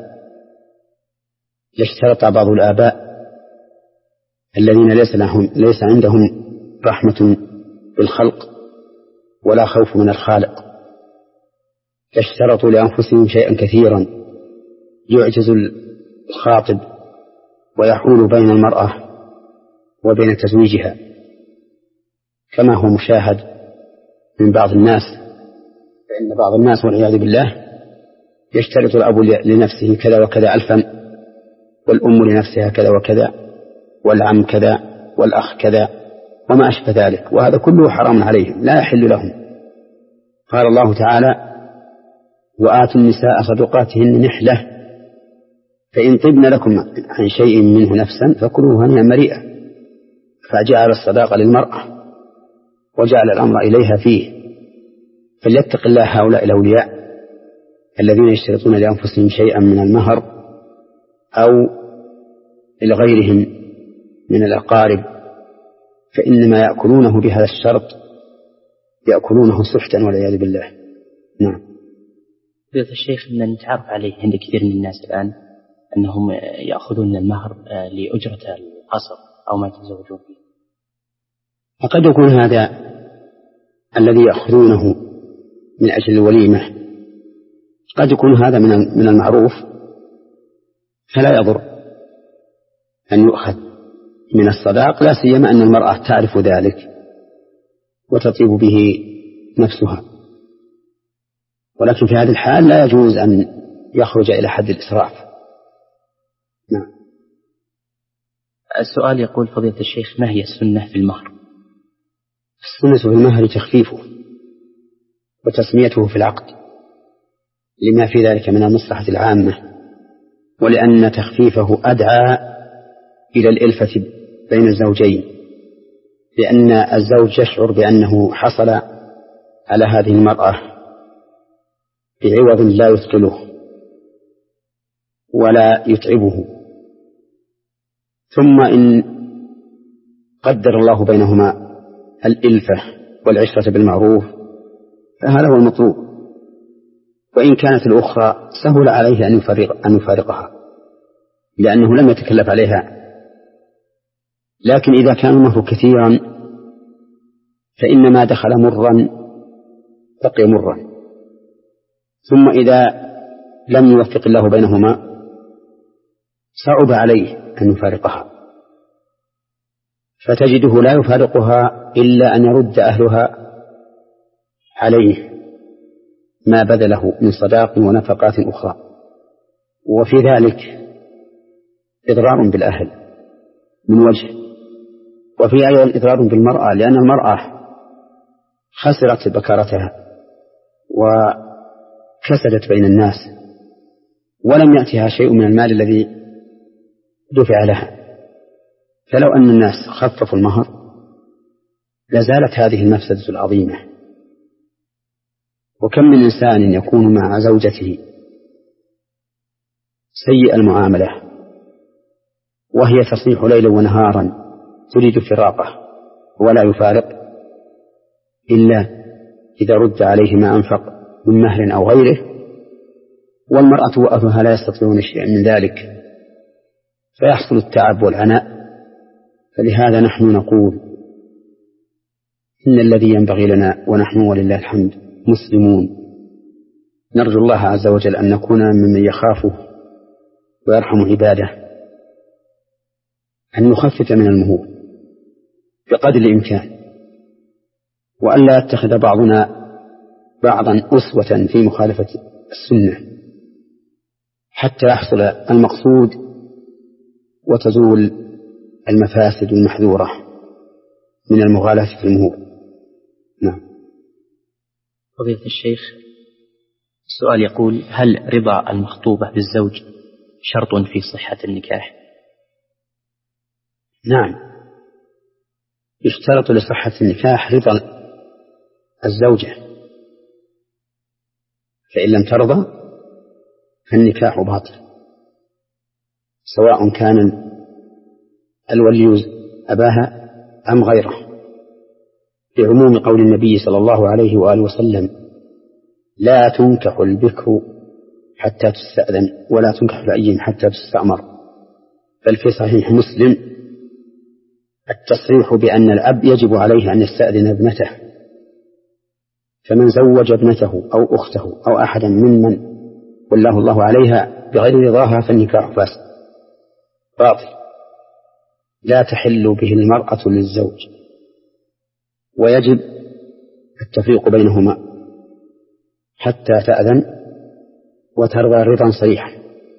لاشترط بعض الآباء الذين ليس لهم ليس عندهم رحمة بالخلق ولا خوف من الخالق، اشترطوا لأنفسهم شيئا كثيرا يعجز الخاطب ويحول بين المرأة وبين تزويجها، كما هو مشاهد من بعض الناس. فإن بعض الناس والعياذ بالله يشترط الأب لنفسه كذا وكذا ألفا، والأم لنفسها كذا وكذا، والعم كذا، والأخ كذا، وما أشبه ذلك، وهذا كله حرام عليهم لا يحل لهم. قال الله تعالى وآتوا النساء صدقاتهن نحلة فإن طبن لكم عن شيء منه نفسا فكلوه هنيئا مريئا، فجعل الصداقة للمرأة وجعل الأمر إليها فيه. فليتق الله هؤلاء الأولياء الذين يشترطون لأنفسهم شيئا من المهر أو لغيرهم من الأقارب، فإنما يأكلونه بهذا الشرط يأكلونه سحتا والعياذ بالله. نعم. فضيلة الشيخ أن نتعرف عليه عند كثير من الناس الآن أنهم يأخذون المهر لأجرة القصر أو ما يتزوجون فيه. وقد يكون هذا الذي يأخذونه من أجل الوليمة قد يكون هذا من المعروف، فلا يضر أن يؤخذ من الصداق، لا سيما أن المرأة تعرف ذلك وتطيب به نفسها. ولكن في هذه الحال لا يجوز أن يخرج إلى حد الإسراف. نعم. السؤال يقول فضيلة الشيخ ما هي السنة في المهر؟ السنة في المهر تخفيفه وتسميته في العقد لما في ذلك من المصلحة العامة، ولأن تخفيفه أدعى إلى الإلفة بين الزوجين، لأن الزوج يشعر بأنه حصل على هذه المرأة بعوض لا يثقله ولا يتعبه، ثم إن قدر الله بينهما الإلفة والعشرة بالمعروف فهذا هو المطلوب. وإن كانت الأخرى سهل عليه أن يفارق أن يفارقها لأنه لم يتكلف عليها. لكن إذا كان المهر كثيرا فإن ما دخل مرا بقي مرا، ثم إذا لم يوفق الله بينهما صعب عليه أن يفارقها. فتجده لا يفارقها إلا أن يرد أهلها عليه ما بذله من صداق ونفقات أخرى، وفي ذلك إضرار بالأهل من وجه، وفي أيضا إضرار بالمرأة، لأن المرأة خسرت بكارتها وكسدت بين الناس ولم يأتها شيء من المال الذي دفع لها، فلو أن الناس خففوا المهر لزالت هذه المفسدة العظيمة. وكم من إنسان يكون مع زوجته سيء المعاملة وهي تصيح ليلا ونهارا تريد فراقه ولا يفارق إلا إذا رد عليه ما أنفق من مهر أو غيره، والمرأة وأهلها لا يستطيعون شيئا من ذلك فيحصل التعب والعناء. فلهذا نحن نقول إن الذي ينبغي لنا ونحن ولله الحمد مسلمون نرجو الله عز وجل أن نكون ممن يخافه ويرحم عباده، أن نخفف من المهور بقدر الإمكان، وأن لا يتخذ بعضنا بعضا أسوة في مخالفة السنة حتى يحصل المقصود وتزول المفاسد المحذورة من المغالاة في المهور. نعم. فضيلة الشيخ، السؤال يقول: هل رضا المخطوبة بالزوج شرط في صحة النكاح؟ نعم، يشترط لصحة النكاح رضا الزوجة، فإن لم ترضى فالنكاح باطل، سواء كان الولي أباها أم غيره، بعموم قول النبي صلى الله عليه وآله وسلم: لا تنكح البكر حتى تستأذن ولا تنكح الأيم حتى تستأمر. بل في صحيح مسلم التصريح بأن الأب يجب عليه أن يستأذن ابنته، فمن زوج ابنته أو أخته أو أحدا ممن ولاه الله عليها بغير رضاها فالنكاح فاسد باطل، لا تحل به المرأة للزوج، ويجب التفريق بينهما حتى تأذن وترضى رضا صريحا.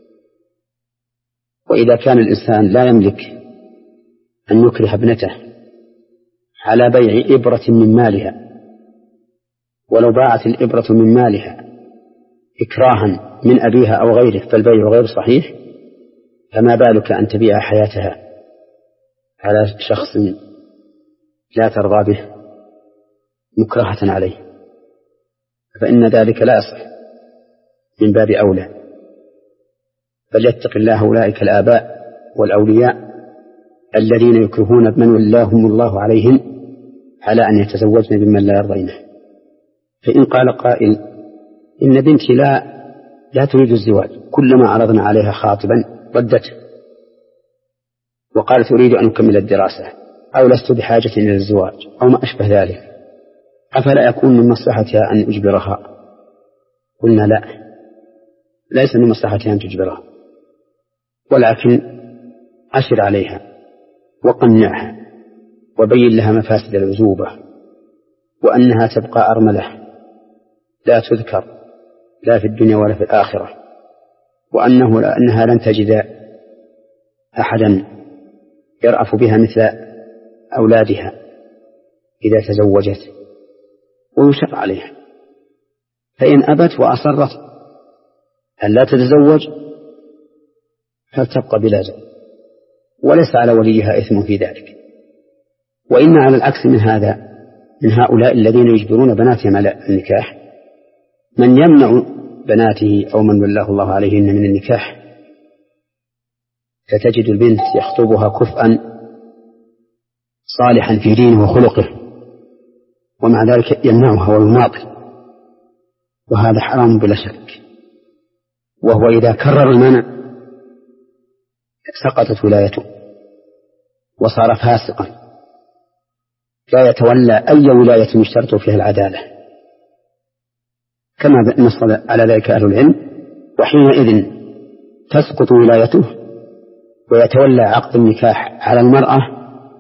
وإذا كان الإنسان لا يملك أن يكره ابنته على بيع إبرة من مالها، ولو باعت الإبرة من مالها إكراها من أبيها أو غيره فالبيع غير صحيح، فما بالك أن تبيع حياتها على شخص لا ترضى به مكرهة عليه، فإن ذلك لا يصح من باب أولى. فليتق الله أولئك الآباء والأولياء الذين يكرهون بمن ولاهم الله عليهم على أن يتزوجن بمن لا يرضينه. فإن قال قائل: إن بنتي لا لا تريد الزواج، كلما عرضنا عليها خاطبا ردته وقالت أريد أن أكمل الدراسة، أو لست بحاجة إلى الزواج، أو ما أشبه ذلك، أفلا يكون من مصلحتها أن أجبرها؟ قلنا: لا، ليس من مصلحتها أن تجبرها، ولكن أشر عليها وقنعها وبين لها مفاسد العزوبة، وأنها تبقى أرملة لا تذكر لا في الدنيا ولا في الآخرة، وأنه أنها لن تجد أحدا يرأف بها مثل أولادها إذا تزوجت، ويشق عليها. فإن أبت وأصرت أن لا تتزوج فلتبقى بلا زوج، وليس على وليها إثم في ذلك. وإن على العكس من هذا من هؤلاء الذين يجبرون بناتهم على النكاح من يمنع بناته أو من ولاه الله عليهن من النكاح، فتجد البنت يخطبها كفءا صالحا في دينه وخلقه، ومع ذلك يمنعها ويماطل، وهذا حرام بلا شك. وهو إذا كرر المنع سقطت ولايته وصار فاسقا لا يتولى أي ولاية يشترط فيها العدالة، كما نص على ذلك أهل العلم. وحينئذ تسقط ولايته ويتولى عقد النكاح على المرأة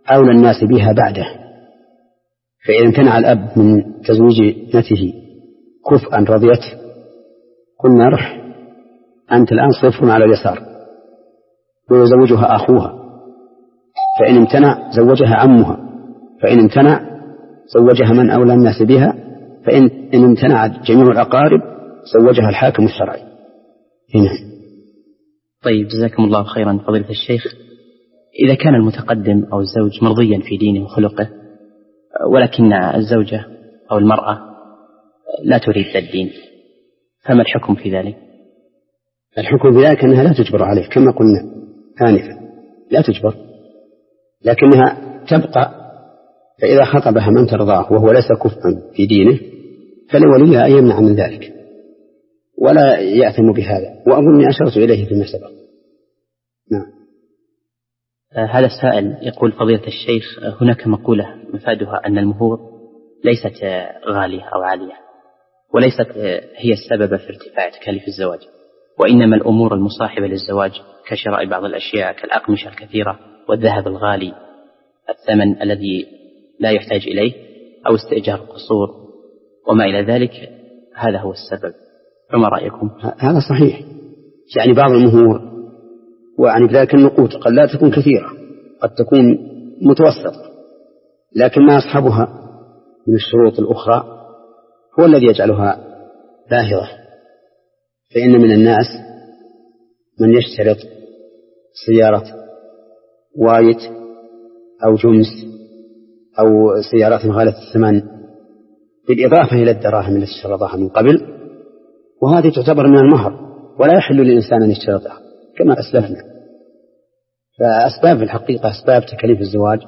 أولى الناس بها بعده. فإذا امتنع الأب من تزويج ابنته كفءا رضيته قلنا ارح أنت الآن صفر على اليسار ويزوجها أخوها، فإن امتنع زوجها عمها، فإن امتنع زوجها من أولى الناس بها، فإن إن امتنعت جميع الأقارب زوجها الحاكم الشرعي. هنا. طيب جزاكم الله خيرا فضيلة الشيخ. إذا كان المتقدم أو الزوج مرضيا في دينه وخلقه ولكن الزوجة أو المرأة لا تريد الدين، فما الحكم في ذلك؟ الحكم في ذلك أنها لا تجبر عليه كما قلنا آنفا، لا تجبر، لكنها تبقى. فإذا خطبها من ترضاه وهو ليس كفءا في دينه فلوليها أن يمنع من ذلك ولا يأثم بهذا، وأظني أشرت إليه فيما سبق. نعم. هذا السائل يقول فضيلة الشيخ هناك مقولة مفادها أن المهور ليست غالية أو عالية، وليست هي السبب في ارتفاع تكاليف الزواج، وإنما الأمور المصاحبة للزواج كشراء بعض الأشياء كالأقمشة الكثيرة والذهب الغالي الثمن الذي لا يحتاج إليه أو استئجار قصور وما إلى ذلك، هذا هو السبب. فما رأيكم؟ هذا صحيح، يعني بعض المهور وعني بذلك النقود قد لا تكون كثيرة، قد تكون متوسطة، لكن ما أصحبها من الشروط الأخرى هو الذي يجعلها باهظة. فإن من الناس من يشترط سيارة وايت أو جنس أو سيارات غالية الثمن بالإضافة إلى الدراهم التي اشترطها من قبل، وهذه تعتبر من المهر ولا يحل للإنسان أن يشترطها كما أسلفنا. فأسباب الحقيقة أسباب تكاليف الزواج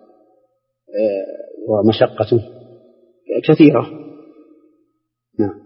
ومشقته كثيرة. نعم.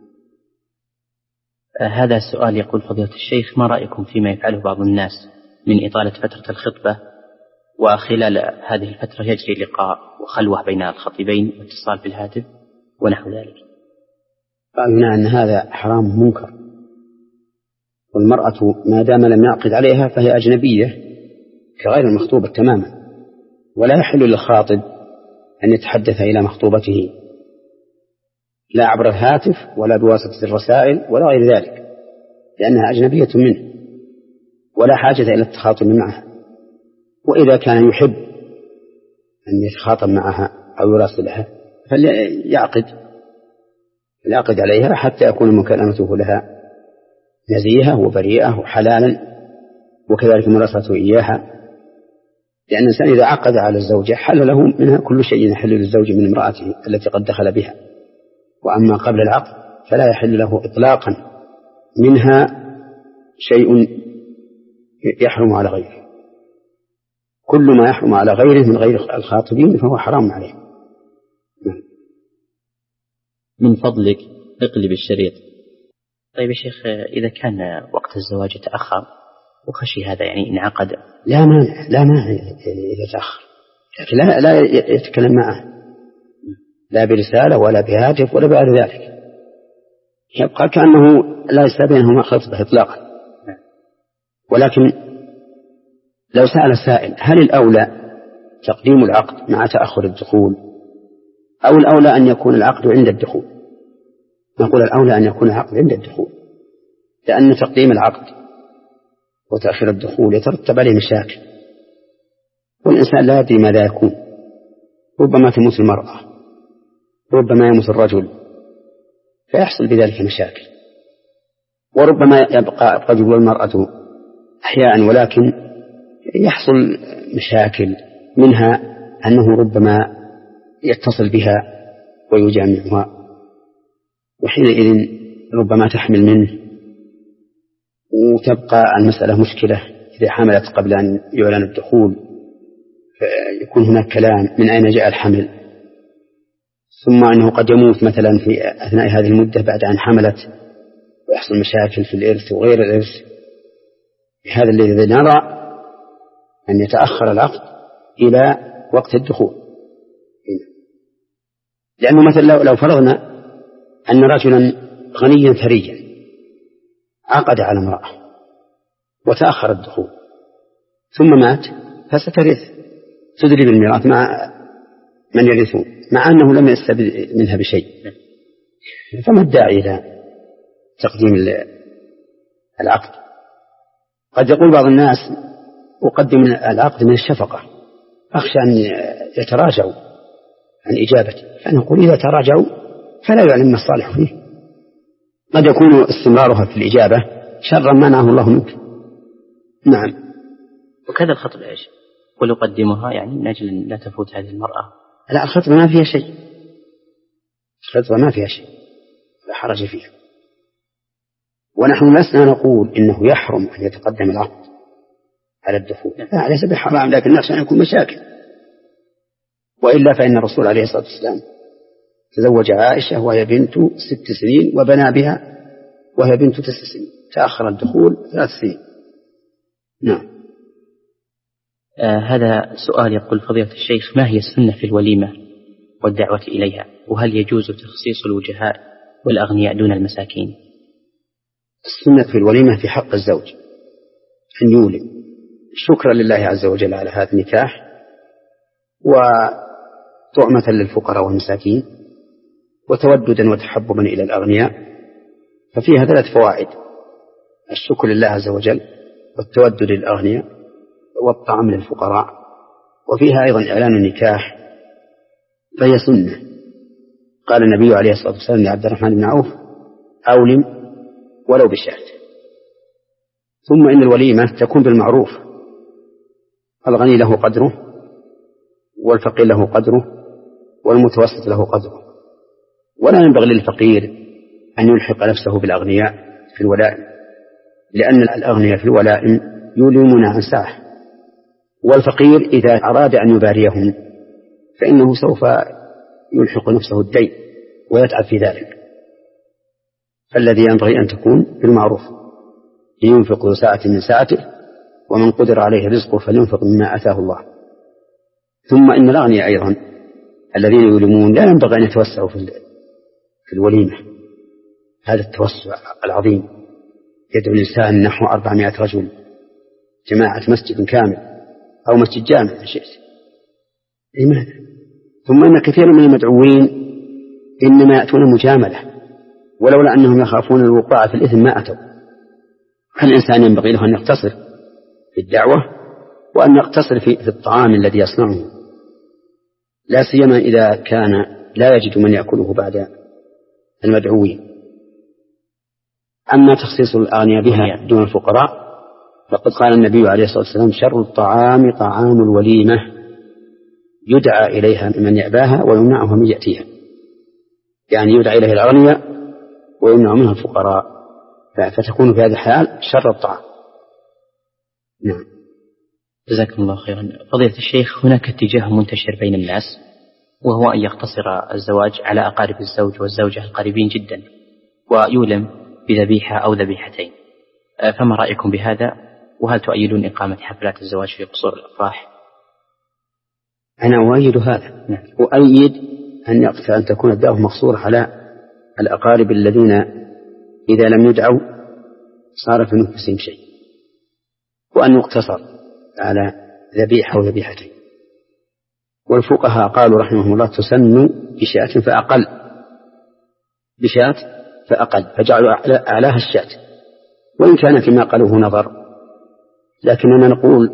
هذا السؤال يقول فضيلة الشيخ ما رأيكم فيما يفعله بعض الناس من إطالة فترة الخطبة وخلال هذه الفترة يجري لقاء وخلوة بين الخطيبين واتصال بالهاتف ونحو ذلك؟ رأينا أن هذا حرام منكر، والمرأة ما دام لم يعقد عليها فهي أجنبية كغير المخطوبة تماما، ولا يحل للخاطب أن يتحدث إلى مخطوبته لا عبر الهاتف ولا بواسطة الرسائل ولا غير ذلك، لأنها أجنبية منه ولا حاجة إلى التخاطب معها. وإذا كان يحب أن يتخاطب معها أو يراسلها فليعقد يعقد عليها حتى يكون مكالمته لها نزيهة وبريئة وحلالا، وكذلك مراسلته إياها، لأن الإنسان إذا عقد على الزوجة حل له منها كل شيء يحل للزوج من امرأته التي قد دخل بها، وأما قبل العقد فلا يحل له إطلاقا منها شيء يحرم على غيره. كل ما يحرم على غيره من غير الخاطبين فهو حرام عليه. من فضلك اقلب الشريط. طيب يا شيخ إذا كان وقت الزواج يتأخر وخشي هذا يعني انعقد، لا مانع لا مانع إذا تأخر، لكن لا, لا يتكلم معه لا برسالة ولا بهاتف ولا بعد ذلك، يبقى كأنه لا يستطيع بينهما خطبة إطلاقا. ولكن لو سأل السائل هل الأولى تقديم العقد مع تأخر الدخول أو الأولى أن يكون العقد عند الدخول؟ نقول الأولى أن يكون العقد عند الدخول، لأن تقديم العقد وتأخير الدخول يترتب عليه مشاكل، والإنسان لا يدري ماذا يكون، ربما تموت المرأة ربما يموت الرجل فيحصل بذلك مشاكل، وربما يبقى الرجل والمرأة أحياء ولكن يحصل مشاكل، منها أنه ربما يتصل بها ويجامعها، وحينئذ ربما تحمل منه وتبقى المسألة مشكلة. إذا حملت قبل أن يعلن الدخول فيكون هناك كلام من أين جاء الحمل، ثم أنه قد يموت مثلا في أثناء هذه المدة بعد أن حملت، ويحصل مشاكل في الإرث وغير الإرث. هذا الذي نرى أن يتأخر العقد إلى وقت الدخول، لأنه مثلا لو فرضنا أن رجلا غنيا ثريا عقد على امرأة وتأخر الدخول ثم مات فسترث تدري بالميراث مع من يرثون مع أنه لم يستفد منها بشيء، فما الداعي إلى تقديم العقد؟ قد يقول بعض الناس أقدم العقد من الشفقة، أخشى أن يتراجعوا عن إجابتي، فنقول إذا تراجعوا فلا يعلم الصالح فيه، قد يكون استمرارها في الإجابة شرا منعه الله منك. نعم. وكذا الخطبة إيش ولقدمها يعني من أجل لا تفوت هذه المرأة. لا، الخطبة ما فيها شيء، الخطبة ما فيها شيء لا حرج فيها، ونحن لسنا نقول إنه يحرم أن يتقدم العقد على الدخول، لا ليس بحرام، لكن نخشى أن يكون مشاكل، وإلا فإن الرسول عليه الصلاة والسلام تزوج عائشة وهي بنت ست سنين وبنى بها وهي بنت تسع سنين، تأخر الدخول ثلاث سنين. نعم. آه هذا سؤال يقول فضيلة الشيخ: ما هي السنة في الوليمة والدعوة إليها؟ وهل يجوز تخصيص الوجهاء والأغنياء دون المساكين؟ السنة في الوليمة في حق الزوج أن يولم شكرا لله عز وجل على هذا النكاح، وطعمة للفقراء والمساكين، وتوددا وتحببا إلى الأغنياء، ففيها ثلاث فوائد: الشكر لله عز وجل، والتودد للأغنياء، والطعام للفقراء. وفيها أيضا إعلان النكاح، فهي سنة. قال النبي عليه الصلاة والسلام لعبد الرحمن بن عوف: أولم ولو بشاة. ثم إن الوليمة تكون بالمعروف، الغني له قدره، والفقير له قدره، والمتوسط له قدره، ولا ينبغي للفقير أن يلحق نفسه بالأغنياء في الولائم، لأن الأغنياء في الولائم يولمون عن سعه، والفقير إذا أراد أن يباريهم فإنه سوف يلحق نفسه الدين ويتعب في ذلك. فالذي ينبغي أن تكون بالمعروف: لينفق ذو ساعة من ساعته، ومن قدر عليه رزقه فلينفق مما آتاه الله. ثم إن الأغنياء أيضا الذين يولمون لا ينبغي أن يتوسعوا في الوليمة، هذا التوسع العظيم، يدعو الإنسان نحو أربعمائة رجل، جماعة مسجد كامل أو مسجد جامع إن شئت، لماذا؟ ثم إن كثير من المدعوين إنما يأتون مجاملة، ولولا أنهم يخافون الوقوع في الإثم ما أتوا. فالإنسان ينبغي له أن يقتصر في الدعوة، وأن يقتصر في الطعام الذي يصنعه، لا سيما إذا كان لا يجد من يأكله بعد المدعوين. أما تخصيص الأغنياء بها دون الفقراء، فقد قال النبي عليه الصلاة والسلام: شر الطعام طعام الوليمة، يدعى إليها من يأباها ويمنعها من يأتيها، يعني يدعى إليها الأغنياء ويمنع منها الفقراء، فتكون في هذا الحال شر الطعام. نعم. جزاكم الله خيرا. فضيلة الشيخ، هناك اتجاه منتشر بين الناس، وهو أن يقتصر الزواج على أقارب الزوج والزوجة القريبين جدا، ويولم بذبيحة أو ذبيحتين، فما رأيكم بهذا؟ وهل تؤيدون إقامة حفلات الزواج في قصور الأفراح؟ أنا أؤيد هذا. نعم. أؤيد أن أن تكون الدعوة مقصورة على الأقارب الذين إذا لم يدعوا صار في نفسهم شيء، وأن يقتصر على ذبيحة وذبيحتين. والفقهاء قالوا رحمهم الله: تسن بشاة فأقل، بشاة فأقل، فجعلوا أعلاها الشاة، وإن كان فيما قالوه نظر، لكننا نقول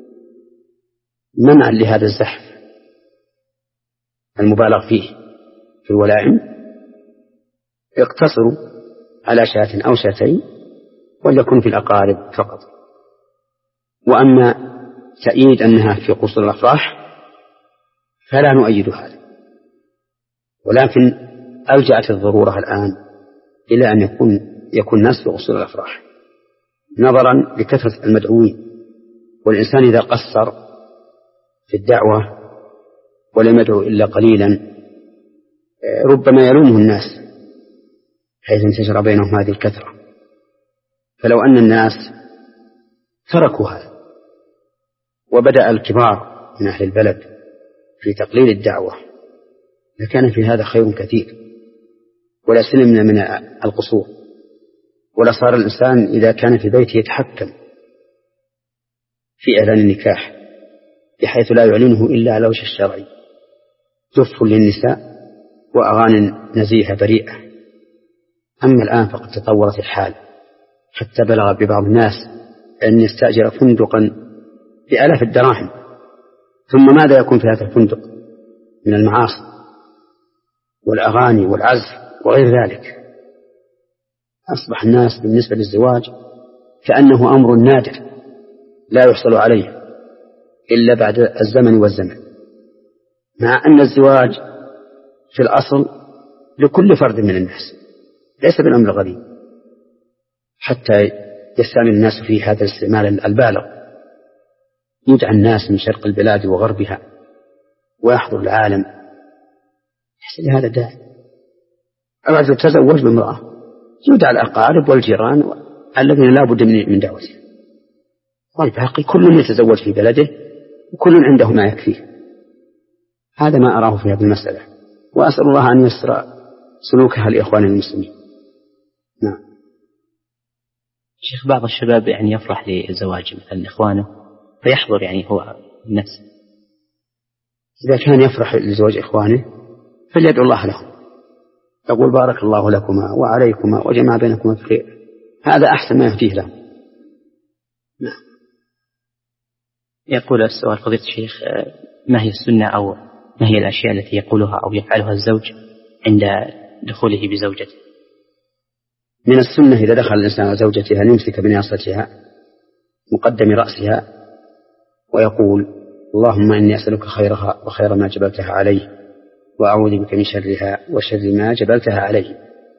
منعا لهذا الزحف المبالغ فيه في الولائم، يقتصروا على شاة أو شاتين، وليكن في الأقارب فقط. وأما تأييد أنها في قصور الأفراح فلا نؤيد هذا، ولكن ألجأت الضرورة الآن إلى أن يكون يكون الناس في قصور الأفراح نظرا لكثرة المدعوين، والإنسان إذا قصر في الدعوة ولم يدعو إلا قليلا ربما يلومه الناس حيث انتشر بينهم هذه الكثرة. فلو أن الناس تركوا هذا وبدأ الكبار من أهل البلد في تقليل الدعوة لكان في هذا خير كثير، ولا سلمنا من القصور، ولا صار الإنسان إذا كان في بيته يتحكم في إعلان النكاح، بحيث لا يعلنه إلا على وجه الشرعي، دف للنساء وأغاني نزيهة بريئة. أما الآن فقد تطورت الحال حتى بلغ ببعض الناس أن يستأجر فندقا بآلاف الدراهم، ثم ماذا يكون في هذا الفندق من المعاصي والأغاني والعزف وغير ذلك. أصبح الناس بالنسبة للزواج كأنه أمر نادر لا يحصل عليه إلا بعد الزمن والزمن، مع أن الزواج في الأصل لكل فرد من الناس ليس بالأمر الغريب، حتى يستعمل الناس فيه هذا الاستعمال البالغ. يدعى الناس من شرق البلاد وغربها ويحضر العالم يحصل لهذا الداعي. الرجل تزوج بامرأة يدعى الأقارب والجيران الذين لا بد من دعوته، والباقي كل يتزوج في بلده وكل عنده ما يكفيه. هذا ما أراه في هذه المسألة، وأسأل الله أن يسر سلوكها لإخوان المسلمين. نعم. شيخ، بعض الشباب يعني يفرح لزواج مثلا إخوانه فيحضر يعني هو نفسه، إذا كان يفرح لزواج إخوانه فليدعو الله لهم، يقول بارك الله لكما وعليكما وجمع بينكما في خير، هذا أحسن ما يهديه لهم. نعم. يقول السؤال فضيلة الشيخ، ما هي السنة أو ما هي الأشياء التي يقولها أو يفعلها الزوج عند دخوله بزوجته؟ من السنة إذا دخل الإنسان على زوجته أن يمسك بناصيتها مقدم رأسها ويقول اللهم إني أسألك خيرها وخير ما جبلتها عليه، وأعوذ بك من شرها وشر ما جبلتها عليه.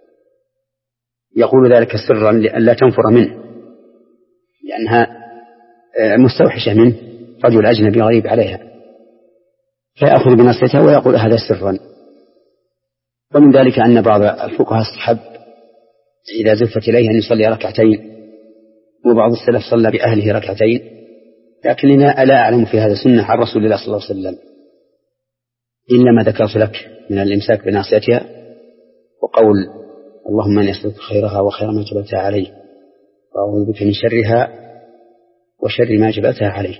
يقول ذلك سرا لئلا تنفر منه، لأنها مستوحشة منه، رجل أجنبي غريب عليها، فيأخذ بناصيتها ويقول هذا سرا. ومن ذلك أن بعض الفقهاء استحب إذا زفت إليه أن يصلي ركعتين، وبعض السلف صلى بأهله ركعتين، لكننا ألا أعلم في هذا سنة عن رسول الله صلى الله عليه وسلم إلا ما ذكرت لك من الإمساك بناصيتها وقول اللهم إني أسألك خيرها وخير ما جبلتها عليه، وأعوذ بك من شرها وشر ما جبلتها عليه.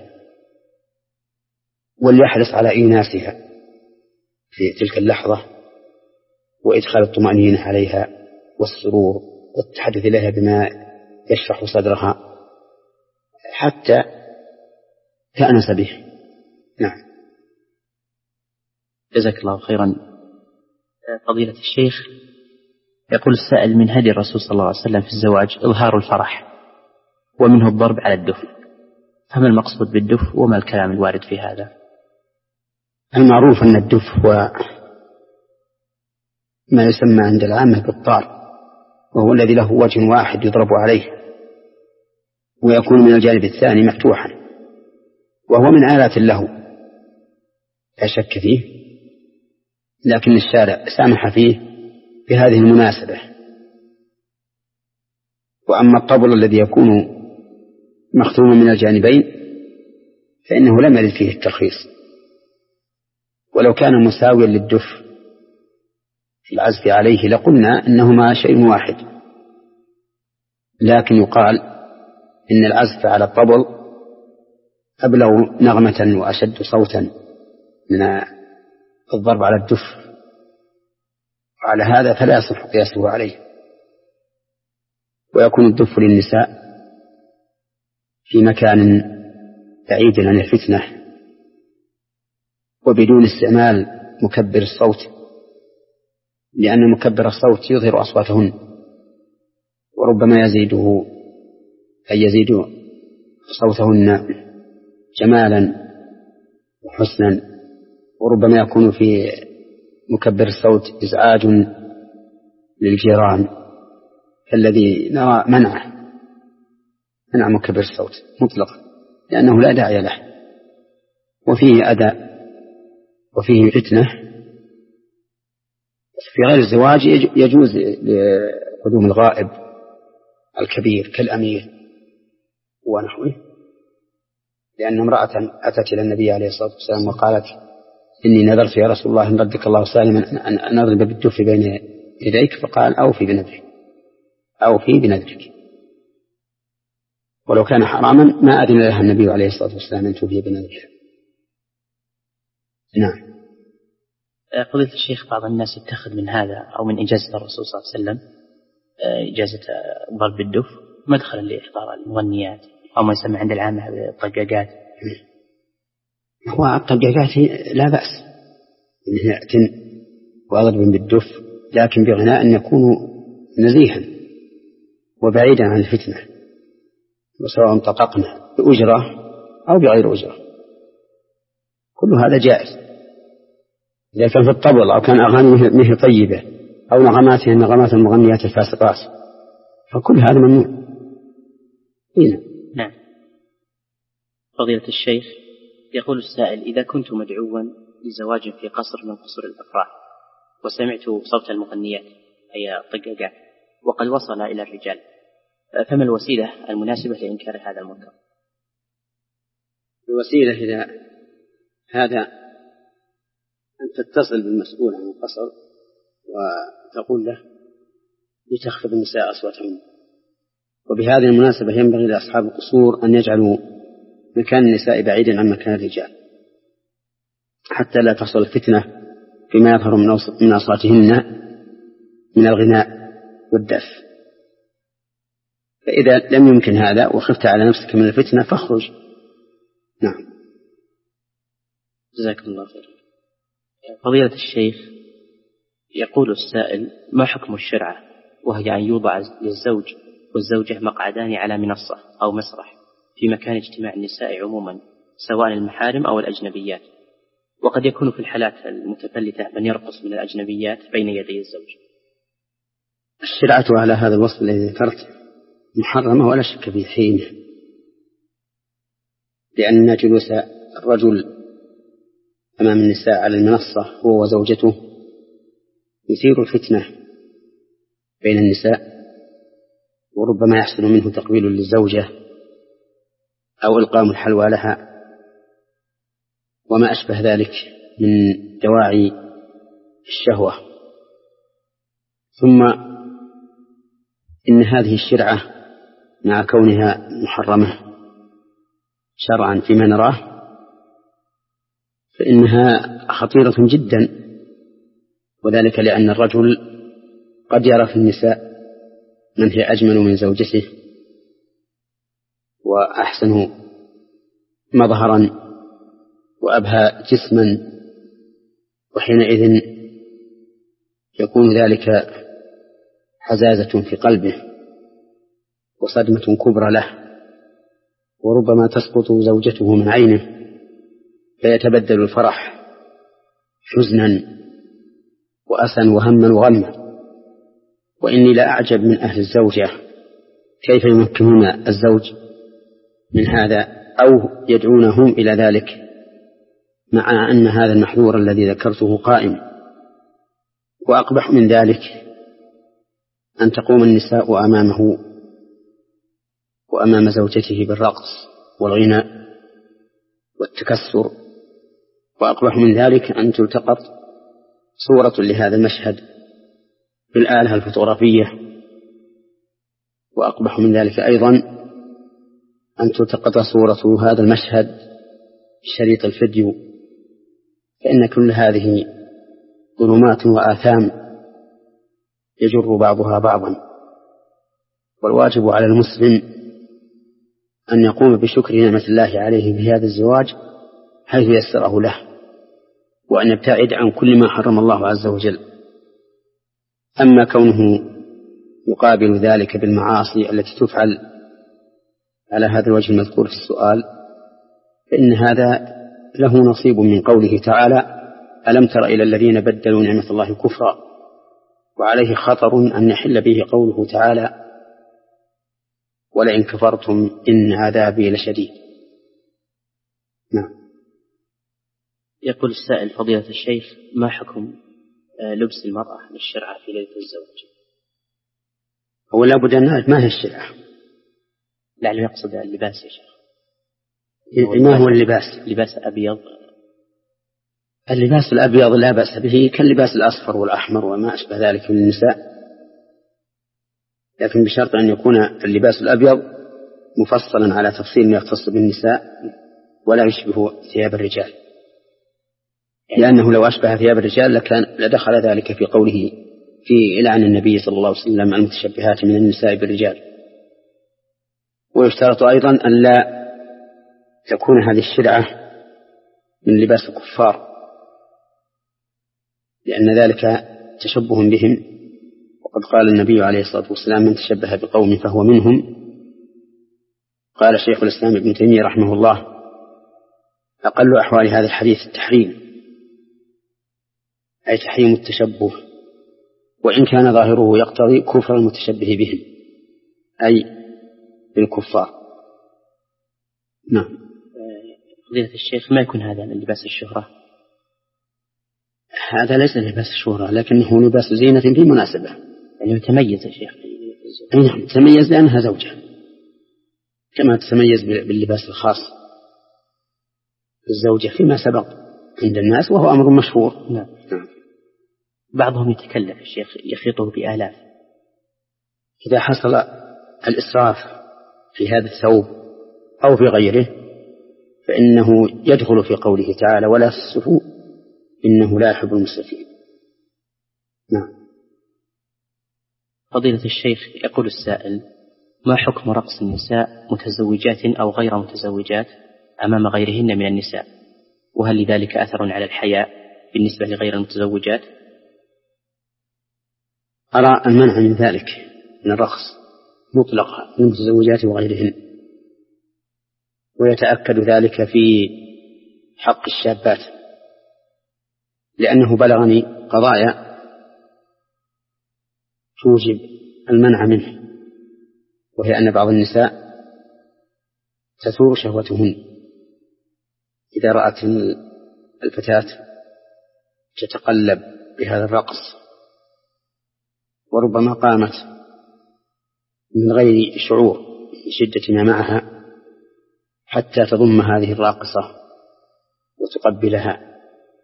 وليحرص على إيناسها في تلك اللحظة وإدخال الطمأنينة عليها والسرور والتحدث إليها بما يشرح صدرها حتى تأنس به. نعم. جزاك الله خيرا. فضيلة الشيخ، يقول السائل من هدي الرسول صلى الله عليه وسلم في الزواج إظهار الفرح ومنه الضرب على الدف، فما المقصود بالدف وما الكلام الوارد في هذا؟ المعروف أن الدف هو ما يسمى عند العامة بالطار، وهو الذي له وجه واحد يضرب عليه ويكون من الجانب الثاني مفتوحا، وهو من آلات له لا شك فيه، لكن الشارع سامح فيه بهذه المناسبة. وأما الطبل الذي يكون مختوما من الجانبين فإنه لم يرد فيه الترخيص، ولو كان مساويا للدف في العزف عليه لقلنا إنهما شيء واحد، لكن يقال إن العزف على الطبل أبلغ نغمة وأشد صوتا من الضرب على الدف، وعلى هذا فلا يصح قياسه عليه. ويكون الدف للنساء في مكان بعيد عن الفتنة وبدون استعمال مكبر الصوت، لأن مكبر الصوت يظهر أصواتهن وربما يزيده أي يزيد صوتهن جمالا وحسنا، وربما يكون في مكبر الصوت إزعاج للجيران، الذي نرى منعه منع مكبر الصوت مطلقا لأنه لا داعي له، وفيه أذى وفيه فتنة. في غير الزواج يجوز لقدوم الغائب الكبير كالأمير ونحوه، لأن امرأة أتت إلى النبي عليه الصلاة والسلام وقالت إني نذرت يا رسول الله إن ردك الله سالما أن أضرب بالدف بين يديك، فقال أوفي بنذرك أوفي بنذرك. ولو كان حراما ما أذن لها النبي عليه الصلاة والسلام أن توفي بنذرها. نعم. فضيلة الشيخ، بعض الناس يتخذ من هذا أو من إجازة الرسول صلى الله عليه وسلم إجازة ضرب الدف مدخلا لإحضار المغنيات أو ما يسمى عند العامة بالطقاقات. هو الطقاقات لا بأس إنه يأتن وأضرب بالدف، لكن بغناء أن يكونوا نزيها وبعيدا عن الفتنة، وسواء طققنا بأجرة أو بغير أجرة كل هذا جائز. إذا كان في الطبل أو كان أغاني منه طيبة أو نغماتها نغمات المغنيات الفاسقات فكل هذا ممنوع. هنا. نعم. فضيلة الشيخ، يقول السائل: إذا كنت مدعوا لزواج في قصر من قصور الأفراح وسمعت صوت المغنيات أي الطقاقات وقد وصل إلى الرجال، فما الوسيلة المناسبة لإنكار هذا المنكر؟ الوسيلة إلى هذا أن تتصل بالمسؤول عن القصر وتقول له لتخفض النساء أصواتهن. وبهذه المناسبة ينبغي لأصحاب القصور أن يجعلوا مكان النساء بعيدا عن مكان الرجال حتى لا تحصل الفتنة فيما يظهر من أصواتهن من الغناء والدف. فإذا لم يمكن هذا وخفت على نفسك من الفتنة فاخرج. نعم. جزاكم الله خير. فضيلة الشيخ، يقول السائل: ما حكم الشرعة وهي أن يوضع للزوج والزوجة مقعدان على منصة أو مسرح في مكان اجتماع النساء عموما سواء المحارم أو الأجنبيات، وقد يكون في الحالات المتفلتة من يرقص من الأجنبيات بين يدي الزوج؟ الشرعة على هذا الوصف الذي ذكرت محرمة ولا شك في حينه، لأن جلوس الرجل أمام النساء على المنصة هو وزوجته يثير الفتنة بين النساء، وربما يحصل منه تقبيل للزوجة أو إلقام الحلوى لها وما أشبه ذلك من دواعي الشهوة. ثم إن هذه الشرعة مع كونها محرمة شرعا فيما نراه فإنها خطيرة جدا، وذلك لأن الرجل قد يرى في النساء من هي أجمل من زوجته وأحسن مظهرا وأبهى جسما، وحينئذ يكون ذلك حزازة في قلبه وصدمة كبرى له، وربما تسقط زوجته من عينه فيتبدل الفرح حزنا وأسا وهما وغما. وإني لا أعجب من أهل الزوجة كيف يمكنون الزوج من هذا أو يدعونهم إلى ذلك مع أن هذا المحذور الذي ذكرته قائم. وأقبح من ذلك أن تقوم النساء أمامه وأمام زوجته بالرقص والغناء والتكسر، وأقبح من ذلك أن تلتقط صورة لهذا المشهد بالآلة الفوتوغرافية، وأقبح من ذلك أيضا أن تلتقط صورة هذا المشهد بشريط الفيديو، فإن كل هذه ظلمات وآثام يجر بعضها بعضا. والواجب على المسلم أن يقوم بشكر نعمة الله عليه بهذا الزواج حيث يسره له، وأن يبتعد عن كل ما حرم الله عز وجل. أما كونه يقابل ذلك بالمعاصي التي تفعل على هذا الوجه المذكور في السؤال فإن هذا له نصيب من قوله تعالى: ألم تر إلى الذين بدلوا نعمة الله كفرا، وعليه خطر أن يحل به قوله تعالى: ولئن كفرتم إن عذابي لشديد. نعم. يقول السائل: فضيلة الشيخ، ما حكم لبس المرأة للشرعة في ليلة الزواج؟ هو لا بد أن ما هي الشرعة؟ لعله يقصد اللباس يا شيخ. ما هو اللباس؟ لباس أبيض. اللباس الأبيض لا بأس به كاللباس الأصفر والأحمر وما أشبه ذلك من النساء، لكن بشرط أن يكون اللباس الأبيض مفصلا على تفصيل يختص بالنساء ولا يشبه ثياب الرجال. لأنه لو أشبه ثياب الرجال لكان لدخل ذلك في قوله في لعن النبي صلى الله عليه وسلم المتشبهات من النساء بالرجال. ويشترط أيضا أن لا تكون هذه الشرعة من لباس الكفار، لأن ذلك تشبه بهم، وقد قال النبي عليه الصلاة والسلام من تشبه بقوم فهو منهم. قال شيخ الإسلام ابن تيمية رحمه الله أقل أحوال هذا الحديث التحريم، أي تحريم التشبه، وإن كان ظاهره يقتضي كفر المتشبه بهم أي بالكفار. نعم. فضيلة الشيخ، ما يكون هذا من لباس الشهرة؟ هذا ليس لباس الشهرة، لكنه لباس زينة في مناسبة، يعني يتميز يا شيخ. نعم، تميز لأنها زوجة، كما تتميز باللباس الخاص الزوجة فيما سبق عند الناس، وهو أمر مشهور. نعم. نعم. بعضهم يتكلف الشيخ يخيطه بآلاف. إذا حصل الإسراف في هذا الثوب أو في غيره فإنه يدخل في قوله تعالى ولا تسرفوا إنه لا يحب المسرفين. نعم. فضيلة الشيخ، يقول السائل: ما حكم رقص النساء متزوجات أو غير متزوجات أمام غيرهن من النساء؟ وهل لذلك أثر على الحياء بالنسبة لغير المتزوجات؟ أرى المنع من ذلك، من الرقص مطلقا للمتزوجات وغيرهن، ويتأكد ذلك في حق الشابات، لأنه بلغني قضايا توجب المنع منه، وهي أن بعض النساء تثور شهوتهن إذا رأت الفتاة تتقلب بهذا الرقص، وربما قامت من غير شعور شدة ما معها حتى تضم هذه الراقصة وتقبلها،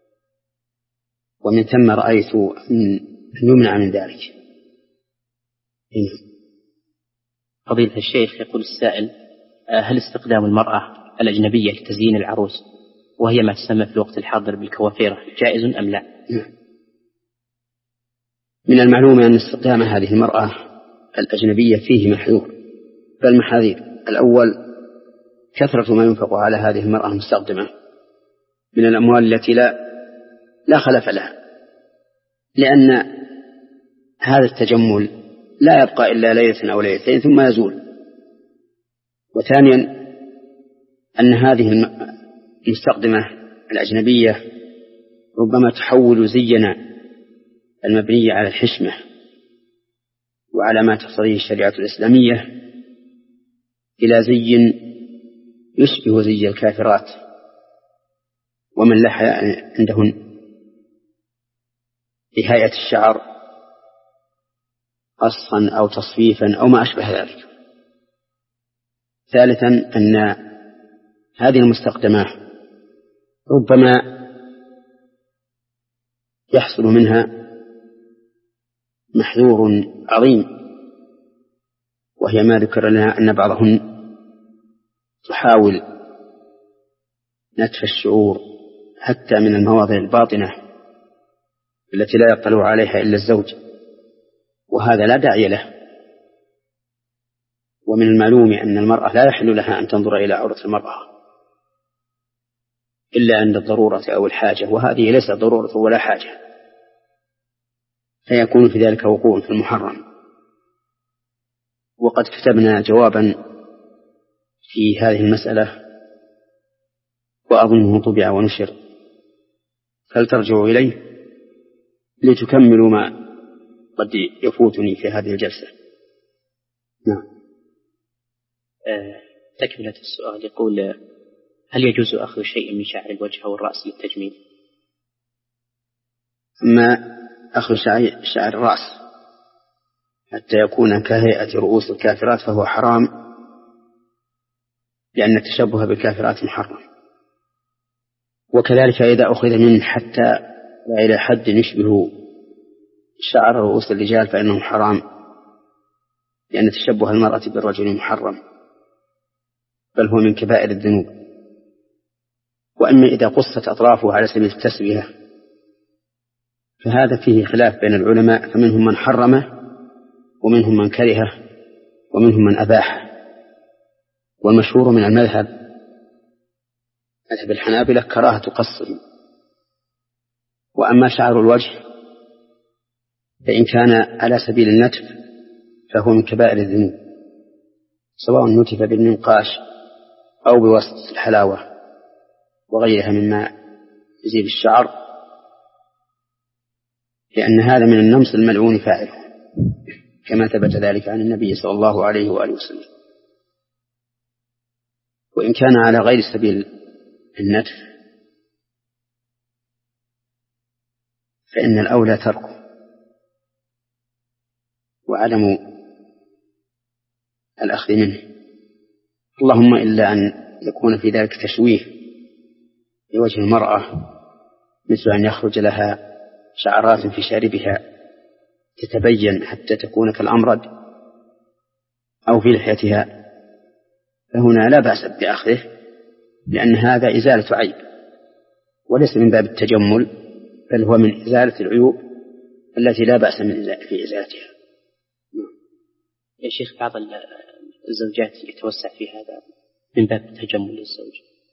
ومن ثم رأيت أن يمنع من ذلك. إيه. فضيلة الشيخ، يقول السائل: هل استخدام المرأة الأجنبية لتزيين العروس وهي ما تسمى في الوقت الحاضر بالكوافيرة جائز أم لا؟ من المعلوم أن استخدام هذه المرأة الأجنبية فيه محذور، بل محاذير. الأول كثرة ما ينفق على هذه المرأة المستخدمة من الأموال التي لا لا خلف لها، لأن هذا التجمل لا يبقى إلا ليلة أو ليلتين ثم يزول. وثانيا أن هذه المستخدمة الأجنبية ربما تحول زينا المبني على الحشمة وعلى ما تقتضيه الشريعة الإسلامية إلى زي يشبه زي الكافرات ومن لا حياء عندهن، بهيئة الشعر قصا أو تصفيفا أو ما أشبه ذلك. ثالثا أن هذه المستخدمة ربما يحصل منها محذور عظيم، وهي ما ذكر لنا أن بعضهن تحاول نتف الشعور حتى من المواضع الباطنة التي لا يطلع عليها إلا الزوج، وهذا لا داعي له. ومن المعلوم أن المرأة لا يحل لها أن تنظر إلى عورة المرأة إلا عند الضرورة أو الحاجة، وهذه ليست ضرورة ولا حاجة، فيكون في ذلك وقوع في المحرم. وقد كتبنا جوابا في هذه المسألة وأظنه طبع ونشر، فلترجعوا إليه لتكملوا ما قد يفوتني في هذه الجلسة. نعم. أه تكملة السؤال، يقول: هل يجوز أخذ شيء من شعر الوجه والرأس للتجميل؟ أما أخذ شعر الرأس حتى يكون كهيئة رؤوس الكافرات فهو حرام، لأن التشبه بالكافرات محرم. وكذلك إذا أخذ منه حتى إلى حد يشبه شعر رؤوس الرجال فإنه حرام، لأن تشبه المرأة بالرجل محرم، بل هو من كبائر الذنوب. وأما إذا قصت أطرافه على سبيل التسوية فهذا فيه خلاف بين العلماء، فمنهم من حرمه ومنهم من كرهه ومنهم من أباحه. والمشهور من المذهب مذهب الحنابلة كراهة قصه. وأما شعر الوجه فإن كان على سبيل النتف فهو من كبائر الذنوب، سواء نتف بالمنقاش أو بواسطة الحلاوة وغيرها مما يزيد الشعر، لأن هذا من النمص الملعون فاعله، كما ثبت ذلك عن النبي صلى الله عليه وآله وسلم. وإن كان على غير سبيل النتف فإن الأولى تركه وعدم الأخذ منه، اللهم إلا أن يكون في ذلك تشويه لوجه المرأة، مثل أن يخرج لها شعرات في شاربها تتبين حتى تكون كالأمرد أو في لحيتها، فهنا لا بأس بأخذه، لأن هذا إزالة عيب وليس من باب التجمل، بل هو من إزالة العيوب التي لا بأس من في إزالتها. يا شيخ بعض الزوجات يتوسع في هذا من باب التجمل للزوج،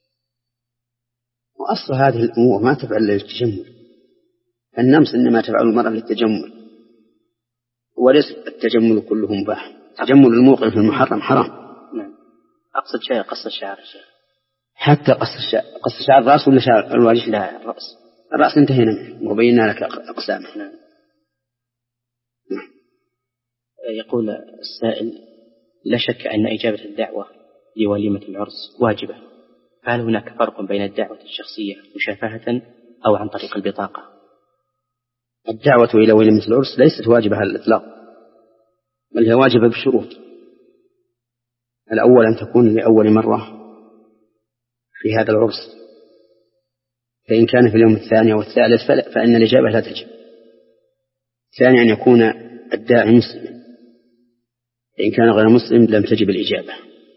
وأصل هذه الأمور ما تفعل للتجمل، النمس إنما تفعل المرأة للتجمل، وليس التجمل كله مباح. تجمل الموقع في المحرم حرام. نعم. أقصد شيء قص الشعر شيء. حتى قص الشعر، قص الشعر الرأس ولا شعر الوجه؟ لا الرأس. الرأس انتهينا منه وبينا لك أقسامه. نعم. نعم. يقول السائل: لا شك أن إجابة الدعوة لوليمة العرس واجبة، فهل هناك فرق بين الدعوة الشخصية مشافهة أو عن طريق البطاقة؟ الدعوة إلى وليمة العرس ليست واجبة على الإطلاق، بل هي واجبة بشروط. الأول أن تكون لأول مرة في هذا العرس، فإن كان في اليوم الثاني أو الثالث فإن الإجابة لا تجب. ثانيا أن يكون الداعي مسلم، فإن كان غير مسلم لم تجب الإجابة.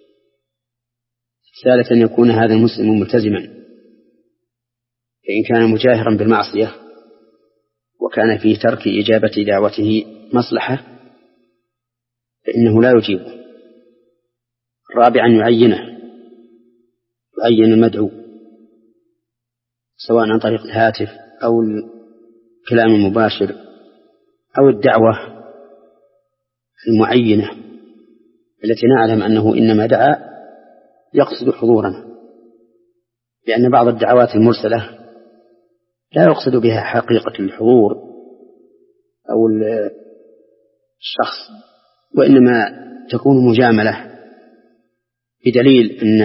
ثالثا أن يكون هذا المسلم ملتزما، فإن كان مجاهرا بالمعصية وكان في ترك إجابة دعوته مصلحة فإنه لا يجيبه. رابعا يعينه، يعين المدعو سواء عن طريق الهاتف أو الكلام المباشر أو الدعوة المعينة التي نعلم أنه إنما دعا يقصد حضورنا، لأن بعض الدعوات المرسلة لا يقصد بها حقيقة الحضور أو الشخص، وإنما تكون مجاملة، بدليل أن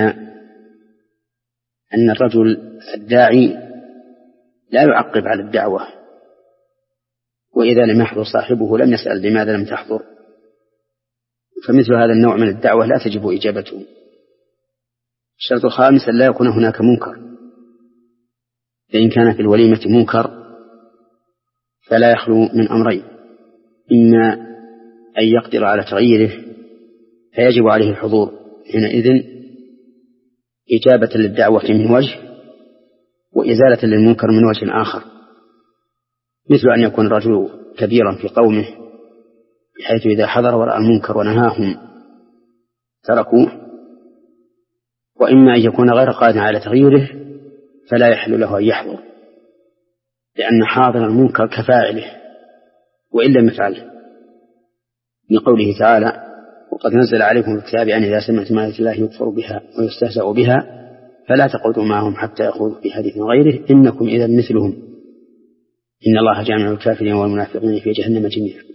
أن الرجل الداعي لا يعقب على الدعوة، وإذا لم يحضر صاحبه لم يسأل لماذا لم تحضر، فمثل هذا النوع من الدعوة لا تجب إجابته. الشرط الخامس أن لا يكون هناك منكر، فإن كان في الوليمة منكر فلا يخلو من أمرين: إما أن يقدر على تغييره فيجب عليه الحضور حينئذ إجابة للدعوة من وجه وإزالة للمنكر من وجه آخر، مثل أن يكون الرجل كبيرا في قومه بحيث إذا حضر ورأى المنكر ونهاهم تركوه، وإما أن يكون غير قادر على تغييره فلا يحل له أن يحضر، لأن حاضر المنكر كفاعله وإن لم يفعله، من قوله تعالى: وقد نزل عليكم في الكتاب أن إذا سمعتم آيات الله يكفر بها ويستهزأ بها فلا تقعدوا معهم حتى يخوضوا في حديث غيره إنكم إذا مثلهم إن الله جامع الكافرين والمنافقين في جهنم جميعا.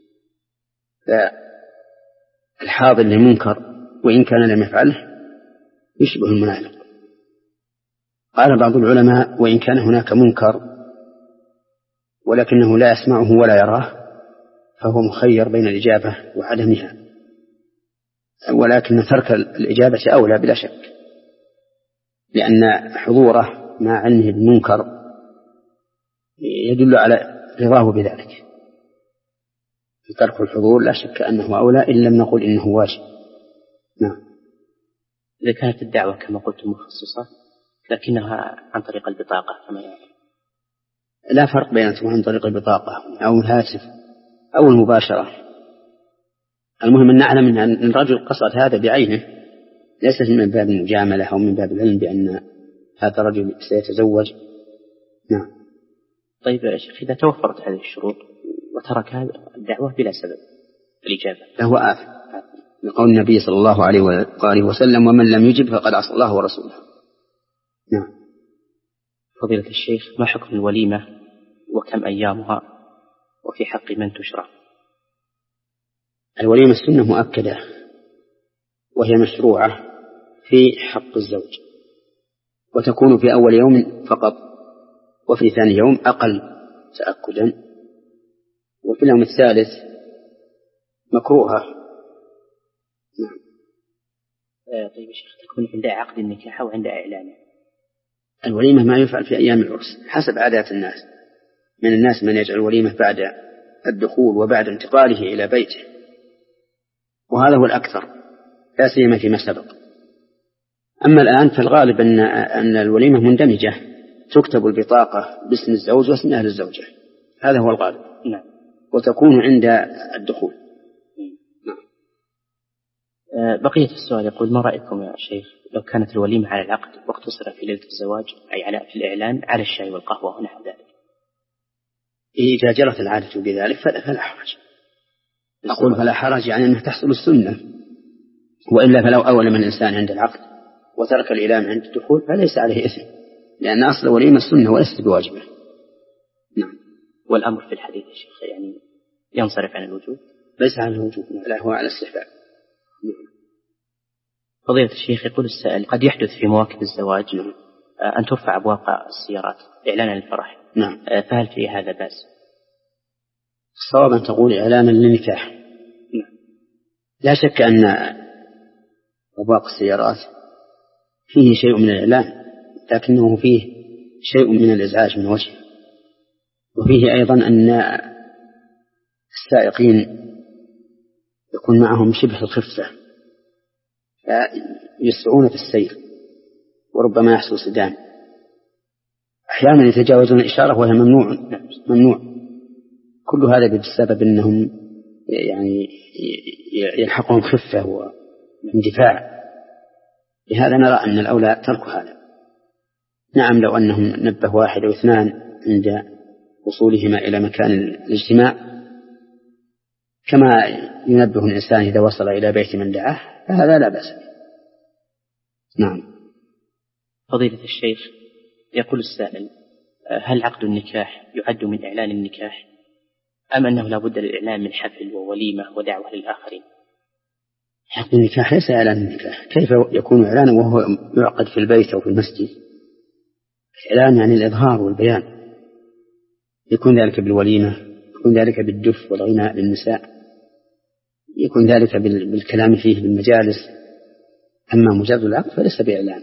فالحاضر للمنكر وإن كان لم يفعله يشبه المنافق. قال بعض العلماء: وإن كان هناك منكر ولكنه لا يسمعه ولا يراه فهو مخير بين الإجابة وعدمها، ولكن ترك الإجابة أولى بلا شك، لأن حضوره مع علمه بالمنكر يدل على رضاه بذلك، ترك الحضور لا شك أنه أولى إن لم نقل إنه واجب. نعم. إذا كانت الدعوة كما قلت مخصصة لكنها عن طريق البطاقة فما يعني؟ لا فرق بين أن تكون عن طريق البطاقة أو الهاتف أو المباشرة. المهم أن نعلم أن الرجل قصد هذا بعينه، ليس من باب المجاملة أو من باب العلم بأن هذا الرجل سيتزوج. نعم. طيب يا شيخ، إذا توفرت هذه الشروط وترك الدعوة بلا سبب الإجابة فهو آثم، لقول النبي صلى الله عليه وآله وسلم: ومن لم يجب فقد عصى الله ورسوله. نعم. فضيلة الشيخ، ما حكم الوليمة وكم أيامها وفي حق من تشرع؟ الوليمة السنة مؤكدة، وهي مشروعة في حق الزوج، وتكون في أول يوم فقط، وفي ثاني يوم أقل تأكدا، وفي اليوم الثالث مكروهة. نعم. آه طيب يا شيخ، تكون عند عقد النكاح أو عند إعلانه؟ الوليمة ما يفعل في أيام العرس حسب عادات الناس. من الناس من يجعل الوليمة بعد الدخول وبعد انتقاله إلى بيته، وهذا هو الأكثر، لا سيما فيما سبق. أما الآن فالغالب أن أن الوليمة مندمجة، تكتب البطاقة باسم الزوج واسم أهل الزوجة، هذا هو الغالب. نعم. وتكون عند الدخول. نعم. آه بقية السؤال يقول: ما رأيكم يا شيخ لو كانت الوليمة على العقد واقتصر في ليلة الزواج، أي على في الإعلان، على الشاي والقهوة ونحو ذلك؟ إذا جرت العادة بذلك فلا حرج. أقول فلا حرج يعني أنها تحصل السنة، وإلا فلو أولم الإنسان عند العقد وترك الإعلان عند الدخول فليس عليه إثم، لأن أصل وليمة السنة وليست بواجبة. نعم. والأمر في الحديث يا شيخ يعني ينصرف عن الوجوب؟ ليس على الوجوب، لا هو على الاستحباب. فضيلة الشيخ، يقول السائل: قد يحدث في مواكب الزواج نعم. أن ترفع أبواق السيارات إعلانا للفرح. نعم. فهل في هذا بأس؟ الصواب أن تقول إعلانا للنكاح. نعم. لا شك أن أبواق السيارات فيه شيء من الإعلان، لكنه فيه شيء من الإزعاج من وجهه، وفيه أيضا أن السائقين يكون معهم شبه الخفة يسرعون في السير، وربما يحصل صدام، أحيانا يتجاوزون الإشارة وهي ممنوع ممنوع كل هذا بسبب أنهم يعني يلحقهم خفة واندفاع. لهذا نرى أن الأولى ترك هذا. نعم، لو أنهم نبه واحد أو اثنان عند وصولهما إلى مكان الاجتماع، كما ينبه الإنسان إذا وصل إلى بيت من دعاه، فهذا لا بأس. نعم. فضيلة الشيخ، يقول السائل: هل عقد النكاح يعد من إعلان النكاح، أم أنه لا بد للإعلان من حفل ووليمة ودعوة للآخرين؟ عقد النكاح ليس إعلان النكاح. كيف يكون إعلانا وهو يعقد في البيت أو في المسجد؟ الإعلان يعني الإظهار والبيان، يكون ذلك بالوليمة، يكون ذلك بالدف والغناء للنساء، يكون ذلك بالكلام فيه بالمجالس. أما مجرد العقد فليس بإعلان.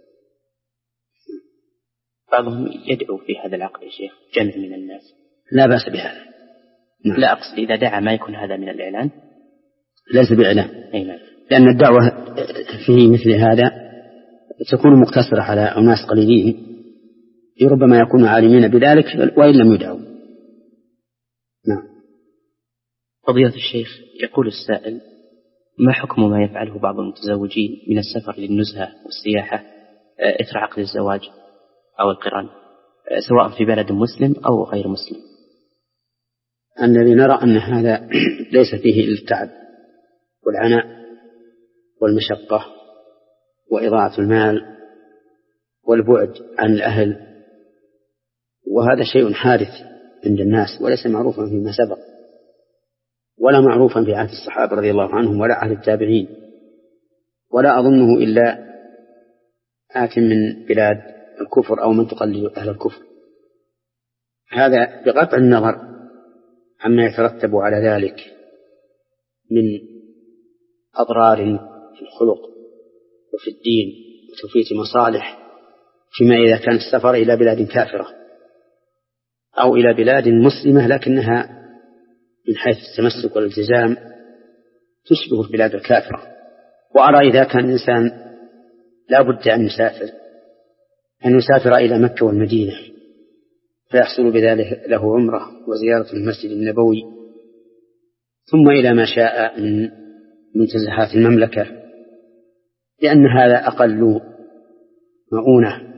بعضهم يدعو في هذا العقد يا شيخ جمع من الناس. لا بأس بهذا. نعم. لا أقصد إذا دعا ما يكون هذا من الإعلان؟ ليس بإعلان. أي. لأن الدعوة في مثل هذا تكون مقتصرة على أناس قليلين، ربما يكونوا عالمين بذلك وإن لم يدعوا. نعم. فضيلة الشيخ، يقول السائل: ما حكم ما يفعله بعض المتزوجين من السفر للنزهة والسياحة إثر عقد الزواج أو القران، سواء في بلد مسلم أو غير مسلم؟ الذي نرى أن هذا ليس فيه إلا التعب والعناء والمشقة وإضاعة المال والبعد عن الأهل، وهذا شيء حادث عند الناس وليس معروفا فيما سبق، ولا معروفا في عهد الصحابة رضي الله عنهم ولا عهد التابعين، ولا أظنه إلا آت من بلاد الكفر أو من تقلد أهل الكفر. هذا بقطع النظر عما يترتب على ذلك من أضرار في الخلق وفي الدين وتفويت مصالح، فيما إذا كان السفر إلى بلاد كافرة أو إلى بلاد مسلمة لكنها من حيث التمسك والالتزام تشبه البلاد الكافرة. وأرى إذا كان الإنسان لا بد أن يسافر أن يسافر إلى مكة والمدينة فيحصل بذلك له عمرة وزيارة المسجد النبوي، ثم إلى ما شاء من منتزهات المملكة، لأن هذا أقل مؤونة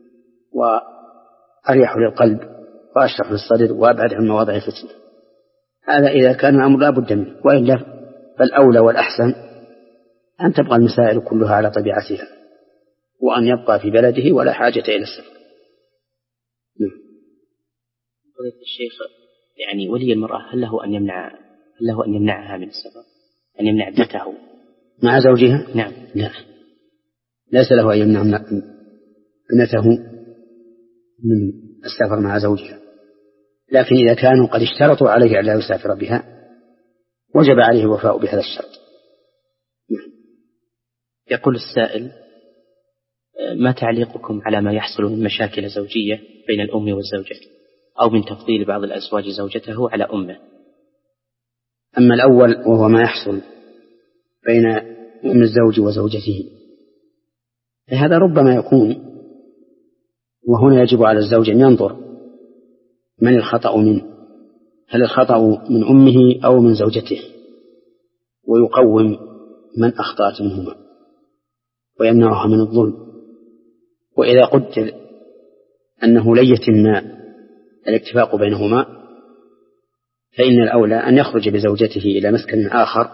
وأريح للقلب وأشرح للصدر وأبعد عن مواضع الفتنة. هذا إذا كان الأمر لا بد منه، وإلا فالأولى والأحسن أن تبقى المسائل كلها على طبيعتها، وأن يبقى في بلده ولا حاجة إلى السفر. فضيلة الشيخ، يعني ولي المرأة هل له أن يمنع هل له أن يمنعها من السفر، أن يمنع ابنته مع زوجها؟ نعم. لا، ليس له أن يمنع ابنته من السفر مع زوجها، لكن إذا كانوا قد اشترطوا عليه أن لا يسافر بها وجب عليه الوفاء بهذا الشرط. يقول السائل: ما تعليقكم على ما يحصل من مشاكل زوجية بين الأم والزوجة، أو من تفضيل بعض الأزواج زوجته على أمه؟ أما الأول وهو ما يحصل بين أم الزوج وزوجته، فهذا ربما يكون، وهنا يجب على الزوج أن ينظر من الخطأ منه، هل الخطأ من أمه أو من زوجته، ويقوم من أخطأت منهما ويمنعها من الظلم. وإذا قدر أنه لن يتم الاتفاق بينهما، فإن الأولى أن يخرج بزوجته إلى مسكن آخر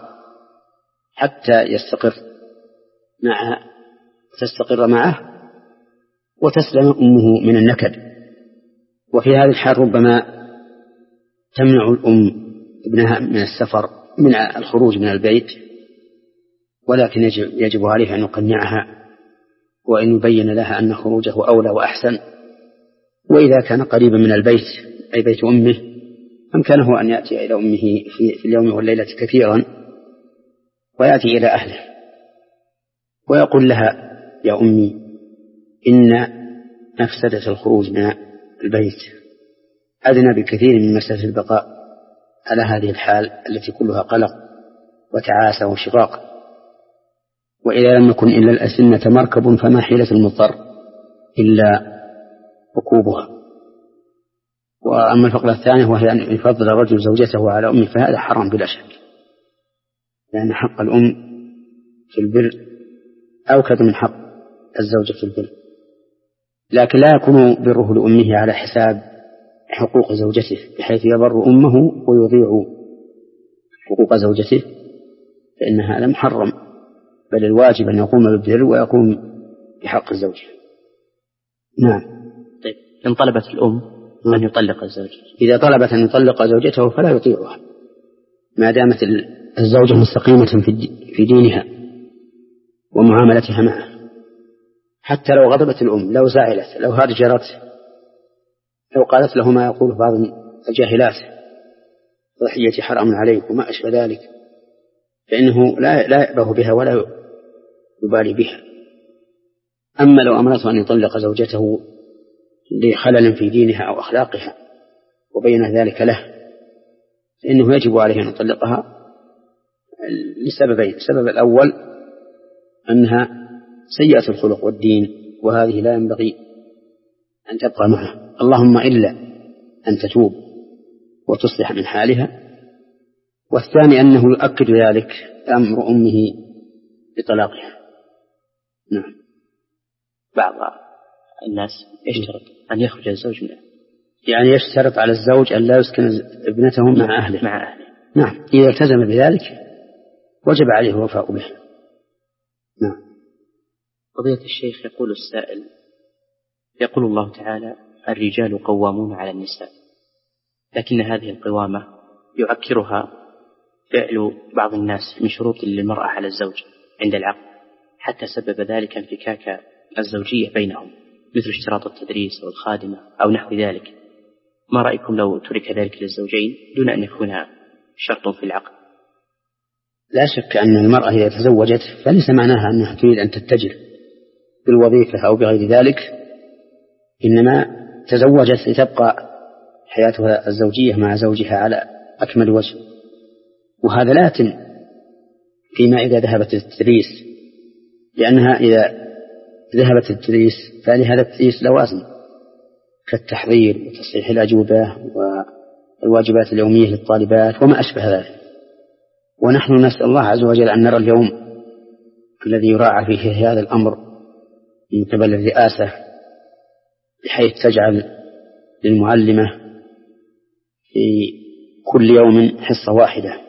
حتى يستقر معها تستقر معه وتسلم أمه من النكد. وفي هذه الحال ربما تمنع الأم ابنها من السفر من الخروج من البيت، ولكن يجب, يجب عليه أن يقنعها وأن يبين لها أن خروجه أولى وأحسن. وإذا كان قريبا من البيت أي بيت أمه، أمكنه أن يأتي إلى أمه في اليوم والليلة كثيرا، ويأتي إلى أهله ويقول لها: يا أمي، إن مفسدة الخروج من البيت أدنى بكثير من مفسدة البقاء على هذه الحال التي كلها قلق وتعاسة وشقاق، وإذا لم يكن إلا الأسنة مركب فما حيلة المضطر إلا ركوبها. وأما الفقرة الثانية وهي أن يفضل الرجل زوجته على أمه، فهذا حرام بلا شك، لأن حق الأم في البر أوكد من حق الزوجة في البر، لكن لا يكون بره لأمه على حساب حقوق زوجته بحيث يبر أمه ويضيع حقوق زوجته، فإن هذا محرم، بل الواجب أن يقوم بالبر ويقوم بحق الزوجة. نعم. طيب، إن طلبت الأم أن يطلق الزوج، إذا طلبت أن يطلق زوجته فلا يطيعها ما دامت الزوجة مستقيمة في دينها ومعاملتها معه، حتى لو غضبت الأم، لو زعلت، لو هرجرت، لو قالت له ما يقول بعض الجاهلات: ضحيتي حرام عليك وما أشبه ذلك، فإنه لا لا يأبه بها ولا يبالي بها. أما لو أمرته أن يطلق زوجته لخلل في دينها أو أخلاقها وبين ذلك له، فإنه يجب عليه أن يطلقها لسببين: السبب الأول أنها سيئة الخلق والدين، وهذه لا ينبغي أن تبقى معه، اللهم إلا أن تتوب وتصلح من حالها. والثاني أنه يؤكد ذلك أمر أمه بطلاقها. نعم. بعض الناس يشترط أن يخرج الزوج منه، يعني يشترط على الزوج أن لا يسكن ابنته مع أهله. مع أهله. نعم، إذا التزم بذلك وجب عليه الوفاء به. نعم. قضية الشيخ، يقول السائل: يقول الله تعالى: الرجال قوامون على النساء، لكن هذه القوامة يعكرها فعل بعض الناس من شروط للمرأة على الزوج عند العقد، حتى سبب ذلك انفكاك الزوجية بينهم، مثل اشتراط التدريس أو الخادمة أو نحو ذلك. ما رأيكم لو ترك ذلك للزوجين دون أن يكون شرط في العقد؟ لا شك أن المرأة إذا تزوجت فليس معناها أنها تريد أن تتجر بالوظيفة أو بغير ذلك، إنما تزوجت لتبقى حياتها الزوجية مع زوجها على أكمل وجه، وهذا لا يتم فيما إذا ذهبت التدريس، لأنها إذا ذهبت التدريس فلهذا التدريس لوازم كالتحضير وتصحيح الأجوبة والواجبات اليومية للطالبات وما أشبه ذلك. ونحن نسأل الله عز وجل أن نرى اليوم الذي يراعى فيه هذا الأمر من قبل الرئاسة، بحيث تجعل للمعلمة في كل يوم حصة واحدة،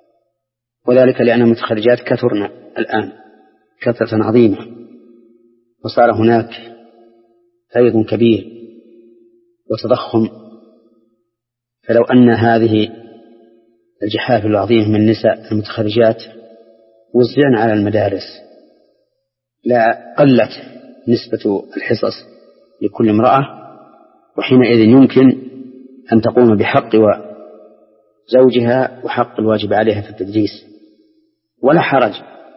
وذلك لأن المتخرجات كثرنا الآن كثرة عظيمة، وصار هناك فيض كبير وتضخم. فلو أن هذه الجحافل العظيمة من النساء المتخرجات وزعن على المدارس لا قلت نسبة الحصص لكل امرأة، وحينئذ يمكن أن تقوم بحق زوجها وحق الواجب عليها في التدريس، ولا حرج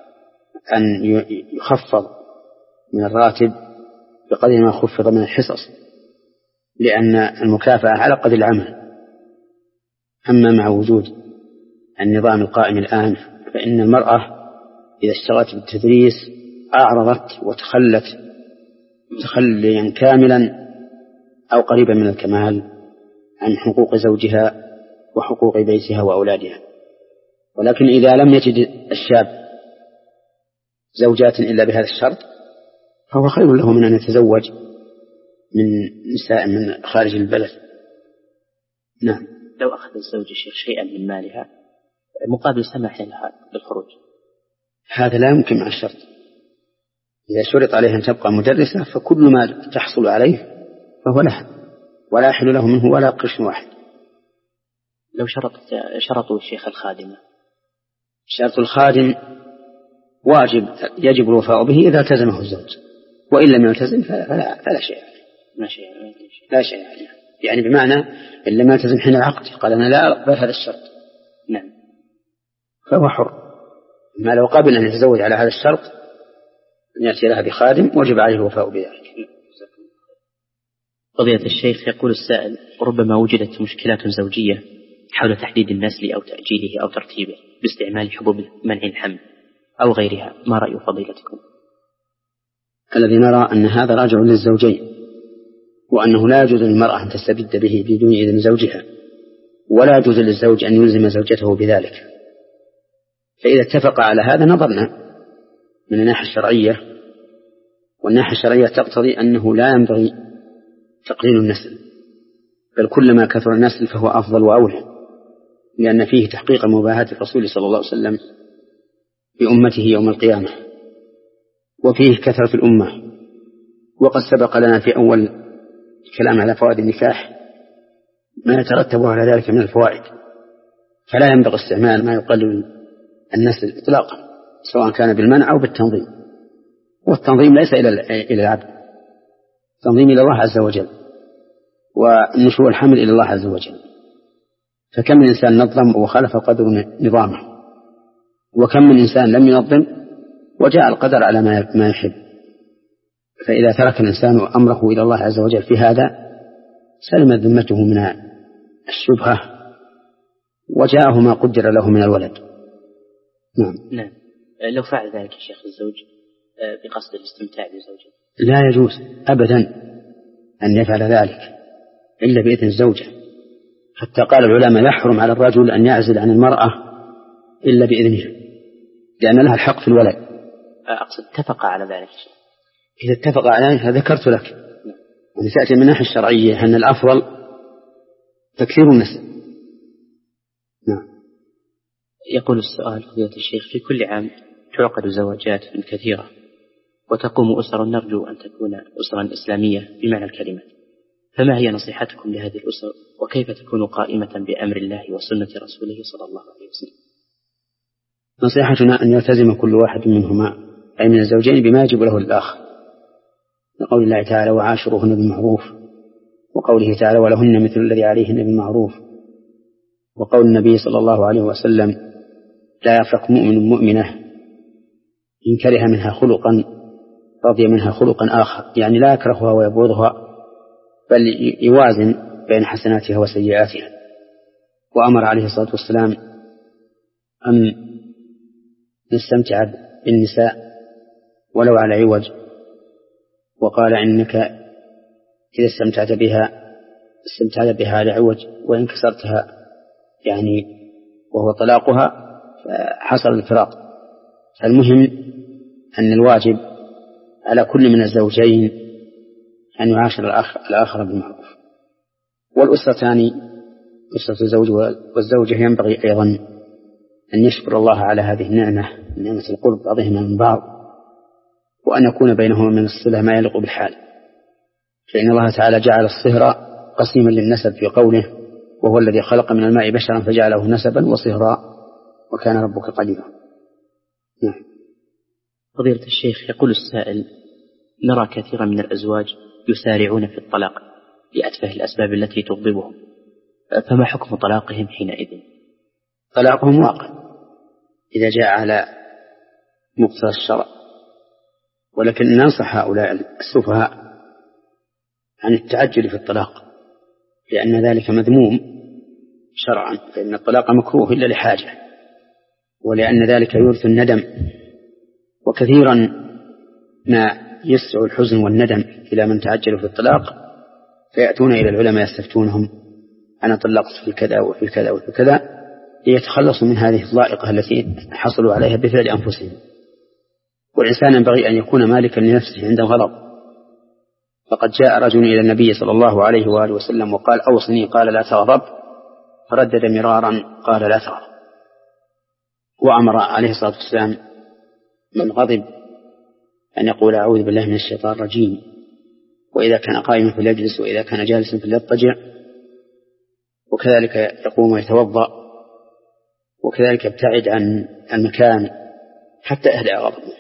أن يخفض من الراتب بقدر ما خفض من الحصص، لأن المكافأة على قدر العمل. أما مع وجود النظام القائم الآن فإن المرأة إذا اشتغلت بالتدريس أعرضت وتخلت تخليا كاملا أو قريبا من الكمال عن حقوق زوجها وحقوق بيتها وأولادها. ولكن إذا لم يجد الشاب زوجات إلا بهذا الشرط فهو خير له من أن يتزوج من نساء من خارج البلد. نعم. لو أخذ الزوج الشيخ شيئا من مالها مقابل سماح لها بالخروج، هذا لا يمكن مع الشرط. إذا شرط عليها أن تبقى مدرسة فكل ما تحصل عليه فهو لها، ولا يحل له منه ولا قرش واحد. لو شرط شرطوا الشيخ الخادمة، شرط الخادم واجب يجب الوفاء به إذا التزمه الزوج، وإن لم يلتزم فلا, فلا, فلا شيء لا شيء لا شيء عليه. يعني بمعنى إن لم يلتزم حين العقد قال أنا لا أقبل هذا الشرط، نعم، فهو حر. ما لو قبل أن يتزوج على هذا الشرط أن يأتي لها بخادم وجب عليه الوفاء بذلك. فضيلة الشيخ، يقول السائل: ربما وجدت مشكلات زوجية حول تحديد النسل أو تأجيله أو ترتيبه باستعمال حبوب منع الحمل أو غيرها، ما رأي فضيلتكم؟ الذي نرى أن هذا راجع للزوجين، وأنه لا يجوز للمرأة أن تستبد به بدون إذن زوجها، ولا يجوز للزوج أن يلزم زوجته بذلك. فإذا اتفق على هذا نظرنا من الناحية الشرعية، والناحية الشرعية تقتضي أنه لا ينبغي تقليل النسل، بل كلما كثر النسل فهو أفضل وأولى، لأن فيه تحقيق مباهاة الرسول صلى الله عليه وسلم بأمته يوم القيامة، وفيه كثرة الأمة. وقد سبق لنا في أول الكلام على فوائد النكاح ما يترتب على ذلك من الفوائد، فلا ينبغي استعمال ما يقلل النسل إطلاقا، سواء كان بالمنع أو بالتنظيم. والتنظيم ليس إلى العبد، تنظيم إلى الله عز وجل، ونشوء الحمل إلى الله عز وجل. فكم من إنسان نظم وخالف القدر نظامه، وكم من إنسان لم ينظم وجاء القدر على ما يحب. فإذا ترك الإنسان أمره إلى الله عز وجل في هذا سلمت ذمته من الشبهة وجاءه ما قدر له من الولد. نعم. نعم. لو فعل ذلك الشيخ الزوج بقصد الاستمتاع بزوجته لا يجوز أبدا أن يفعل ذلك إلا بإذن الزوجة، حتى قال العلماء يحرم على الرجل أن يعزل عن المرأة إلا بإذنها، لأن لها الحق في الولد. أقصد اتفق على ذلك. إذا اتفق على ذلك ذكرت لك أن تأتي من الناحية الشرعية أن الأفضل تكثير النسل. نعم. يقول السؤال: فضيلة الشيخ، في كل عام تعقد زواجات كثيرة وتقوم أسر نرجو أن تكون أسرا إسلامية بمعنى الكلمة، فما هي نصيحتكم لهذه الأسر، وكيف تكون قائمة بأمر الله وسنة رسوله صلى الله عليه وسلم؟ نصيحتنا أن يلتزم كل واحد منهما أي من الزوجين بما يجب له الآخر، لقول الله تعالى: وعاشروهن بالمعروف، وقوله تعالى: ولهن مثل الذي عليهن بالمعروف، وقول النبي صلى الله عليه وسلم: لا يفرق مؤمن مؤمنة إن كره منها خلقا رضي منها خلقا آخر، يعني لا يكرهها ويبغضها بل يوازن بين حسناتها وسيئاتها. وأمر عليه الصلاة والسلام أن نستمتع بالنساء ولو على عوج، وقال: إنك إذا استمتعت بها استمتعت بها على عوج، وإن كسرتها يعني وهو طلاقها حصل الفراق. فالمهم أن الواجب على كل من الزوجين أن يعاشر الآخر, الآخر بالمعروف. والأسرتان أسرة الزوج والزوجة ينبغي أيضا أن يشكر الله على هذه النعمة، نعمة القرب بعضهما من بعض، وأن يكون بينهما من الصلة ما يليق بالحال. فإن الله تعالى جعل الصهر قسيما للنسب في قوله: وهو الذي خلق من الماء بشرا فجعله نسبا وصهرا وكان ربك قديرا. نعم. فضيلة الشيخ، يقول السائل: نرى كثيرا من الأزواج يسارعون في الطلاق لأتفه الأسباب التي تغضبهم، فما حكم طلاقهم حينئذ؟ طلاقهم واقع إذا جاء على مقتضى الشرع، ولكن ننصح هؤلاء السفهاء عن التعجل في الطلاق، لأن ذلك مذموم شرعا، فإن الطلاق مكروه إلا لحاجة، ولأن ذلك يورث الندم. وكثيرا ما يسع الحزن والندم إلى من تعجلوا في الطلاق، فيأتون إلى العلماء يستفتونهم: أنا طلقت في كذا وفي كذا وفي كذا، ليتخلصوا من هذه الضائقة التي حصلوا عليها بفعل أنفسهم. والإنسان ينبغي أن يكون مالكا لنفسه عند الغضب. فقد جاء رجل إلى النبي صلى الله عليه وآله وسلم وقال: أوصني، قال: لا تغضب، فردد مرارا قال: لا تغضب. وأمر عليه الصلاة والسلام من غضب أن يقول: أعوذ بالله من الشيطان الرجيم، وإذا كان قائما فليجلس، وإذا كان جالسا فليضطجع، وكذلك يقوم ويتوضأ، وكذلك يبتعد عن المكان حتى يهدأ غضبه.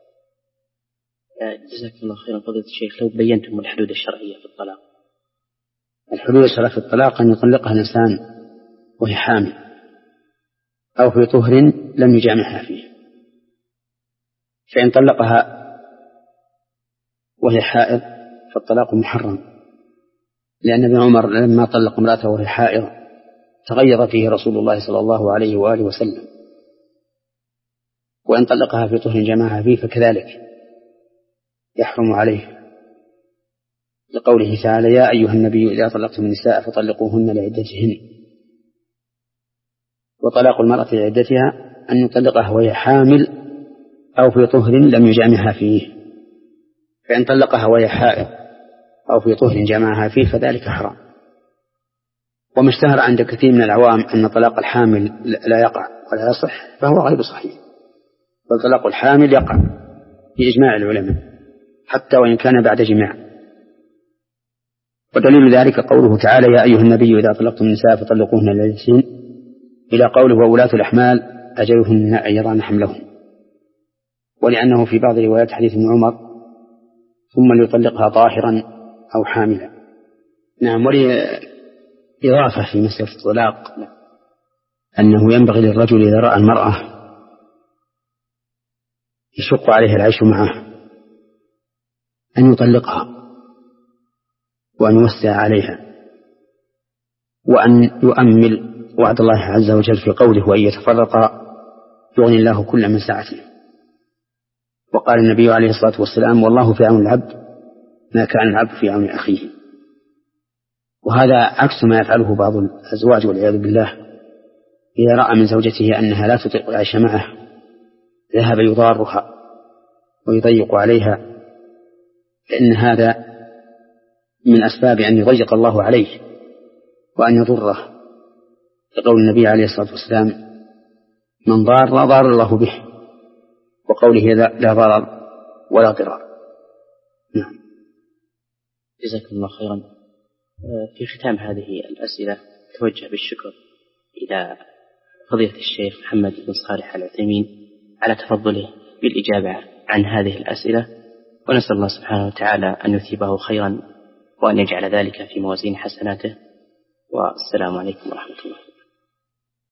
جزاك الله خيرا فضيلة الشيخ، لو بينتم الحدود الشرعية في الطلاق. الحدود الشرعية في الطلاق أن يطلقها الإنسان وهي حامل أو في طهر لم يجامعها فيه. فإن طلقها وهي حائض فالطلاق محرم، لأن ابن عمر لما طلق امرأته وهي حائض تغيظ فيه رسول الله صلى الله عليه وآله وسلم. وإن طلقها في طهر جماعها فيه فكذلك يحرم عليه، لقوله تعالى: يا أيها النبي إذا طلقتم النساء فطلقوهن لعدتهن. وطلاق المرأة لعدتها أن يطلقها وهي حامل أو في طهر لم يجامعها فيه. فإن طلقها وهي حائض أو في طهر جماعها فيه فذلك حرام. وما اشتهر عند كثير من العوام أن طلاق الحامل لا يقع ولا يصح فهو غير صحيح، بل طلاق الحامل يقع بإجماع العلماء حتى وإن كان بعد جماع. ودليل ذلك قوله تعالى: يا أيها النبي إذا طلقتم النساء فطلقوهن لعدتهن، إلى قوله: وولاة الأحمال أجلهن أن يضعن حملهن. ولأنه في بعض روايات حديث ابن عمر: ثم ليطلقها طاهرا أو حاملا. نعم. ولإضافة في مسألة الطلاق أنه ينبغي للرجل إذا رأى المرأة يشق عليه العيش معه أن يطلقها وأن يوسع عليها، وأن يؤمل وعد الله عز وجل في قوله: وأن يتفرقا يغني الله كل من سعته. وقال النبي عليه الصلاة والسلام: والله في عون العبد ما كان العبد في عون أخيه. وهذا عكس ما يفعله بعض الأزواج والعياذ بالله، إذا رأى من زوجته أنها لا تطيق العيش معه ذهب يضارها ويضيق عليها، فإن هذا من أسباب أن يضيق الله عليه وأن يضره، لقول النبي عليه الصلاة والسلام: من ضار لا ضار الله به، وقوله: لا ضرر ولا ضرار. نعم. جزاكم الله خيرا. في ختام هذه الأسئلة توجه بالشكر إلى فضيلة الشيخ محمد بن صالح العثيمين على تفضله بالإجابة عن هذه الأسئلة، ونسأل الله سبحانه وتعالى أن يثيبه خيرا وأن يجعل ذلك في موازين حسناته. والسلام عليكم ورحمة الله.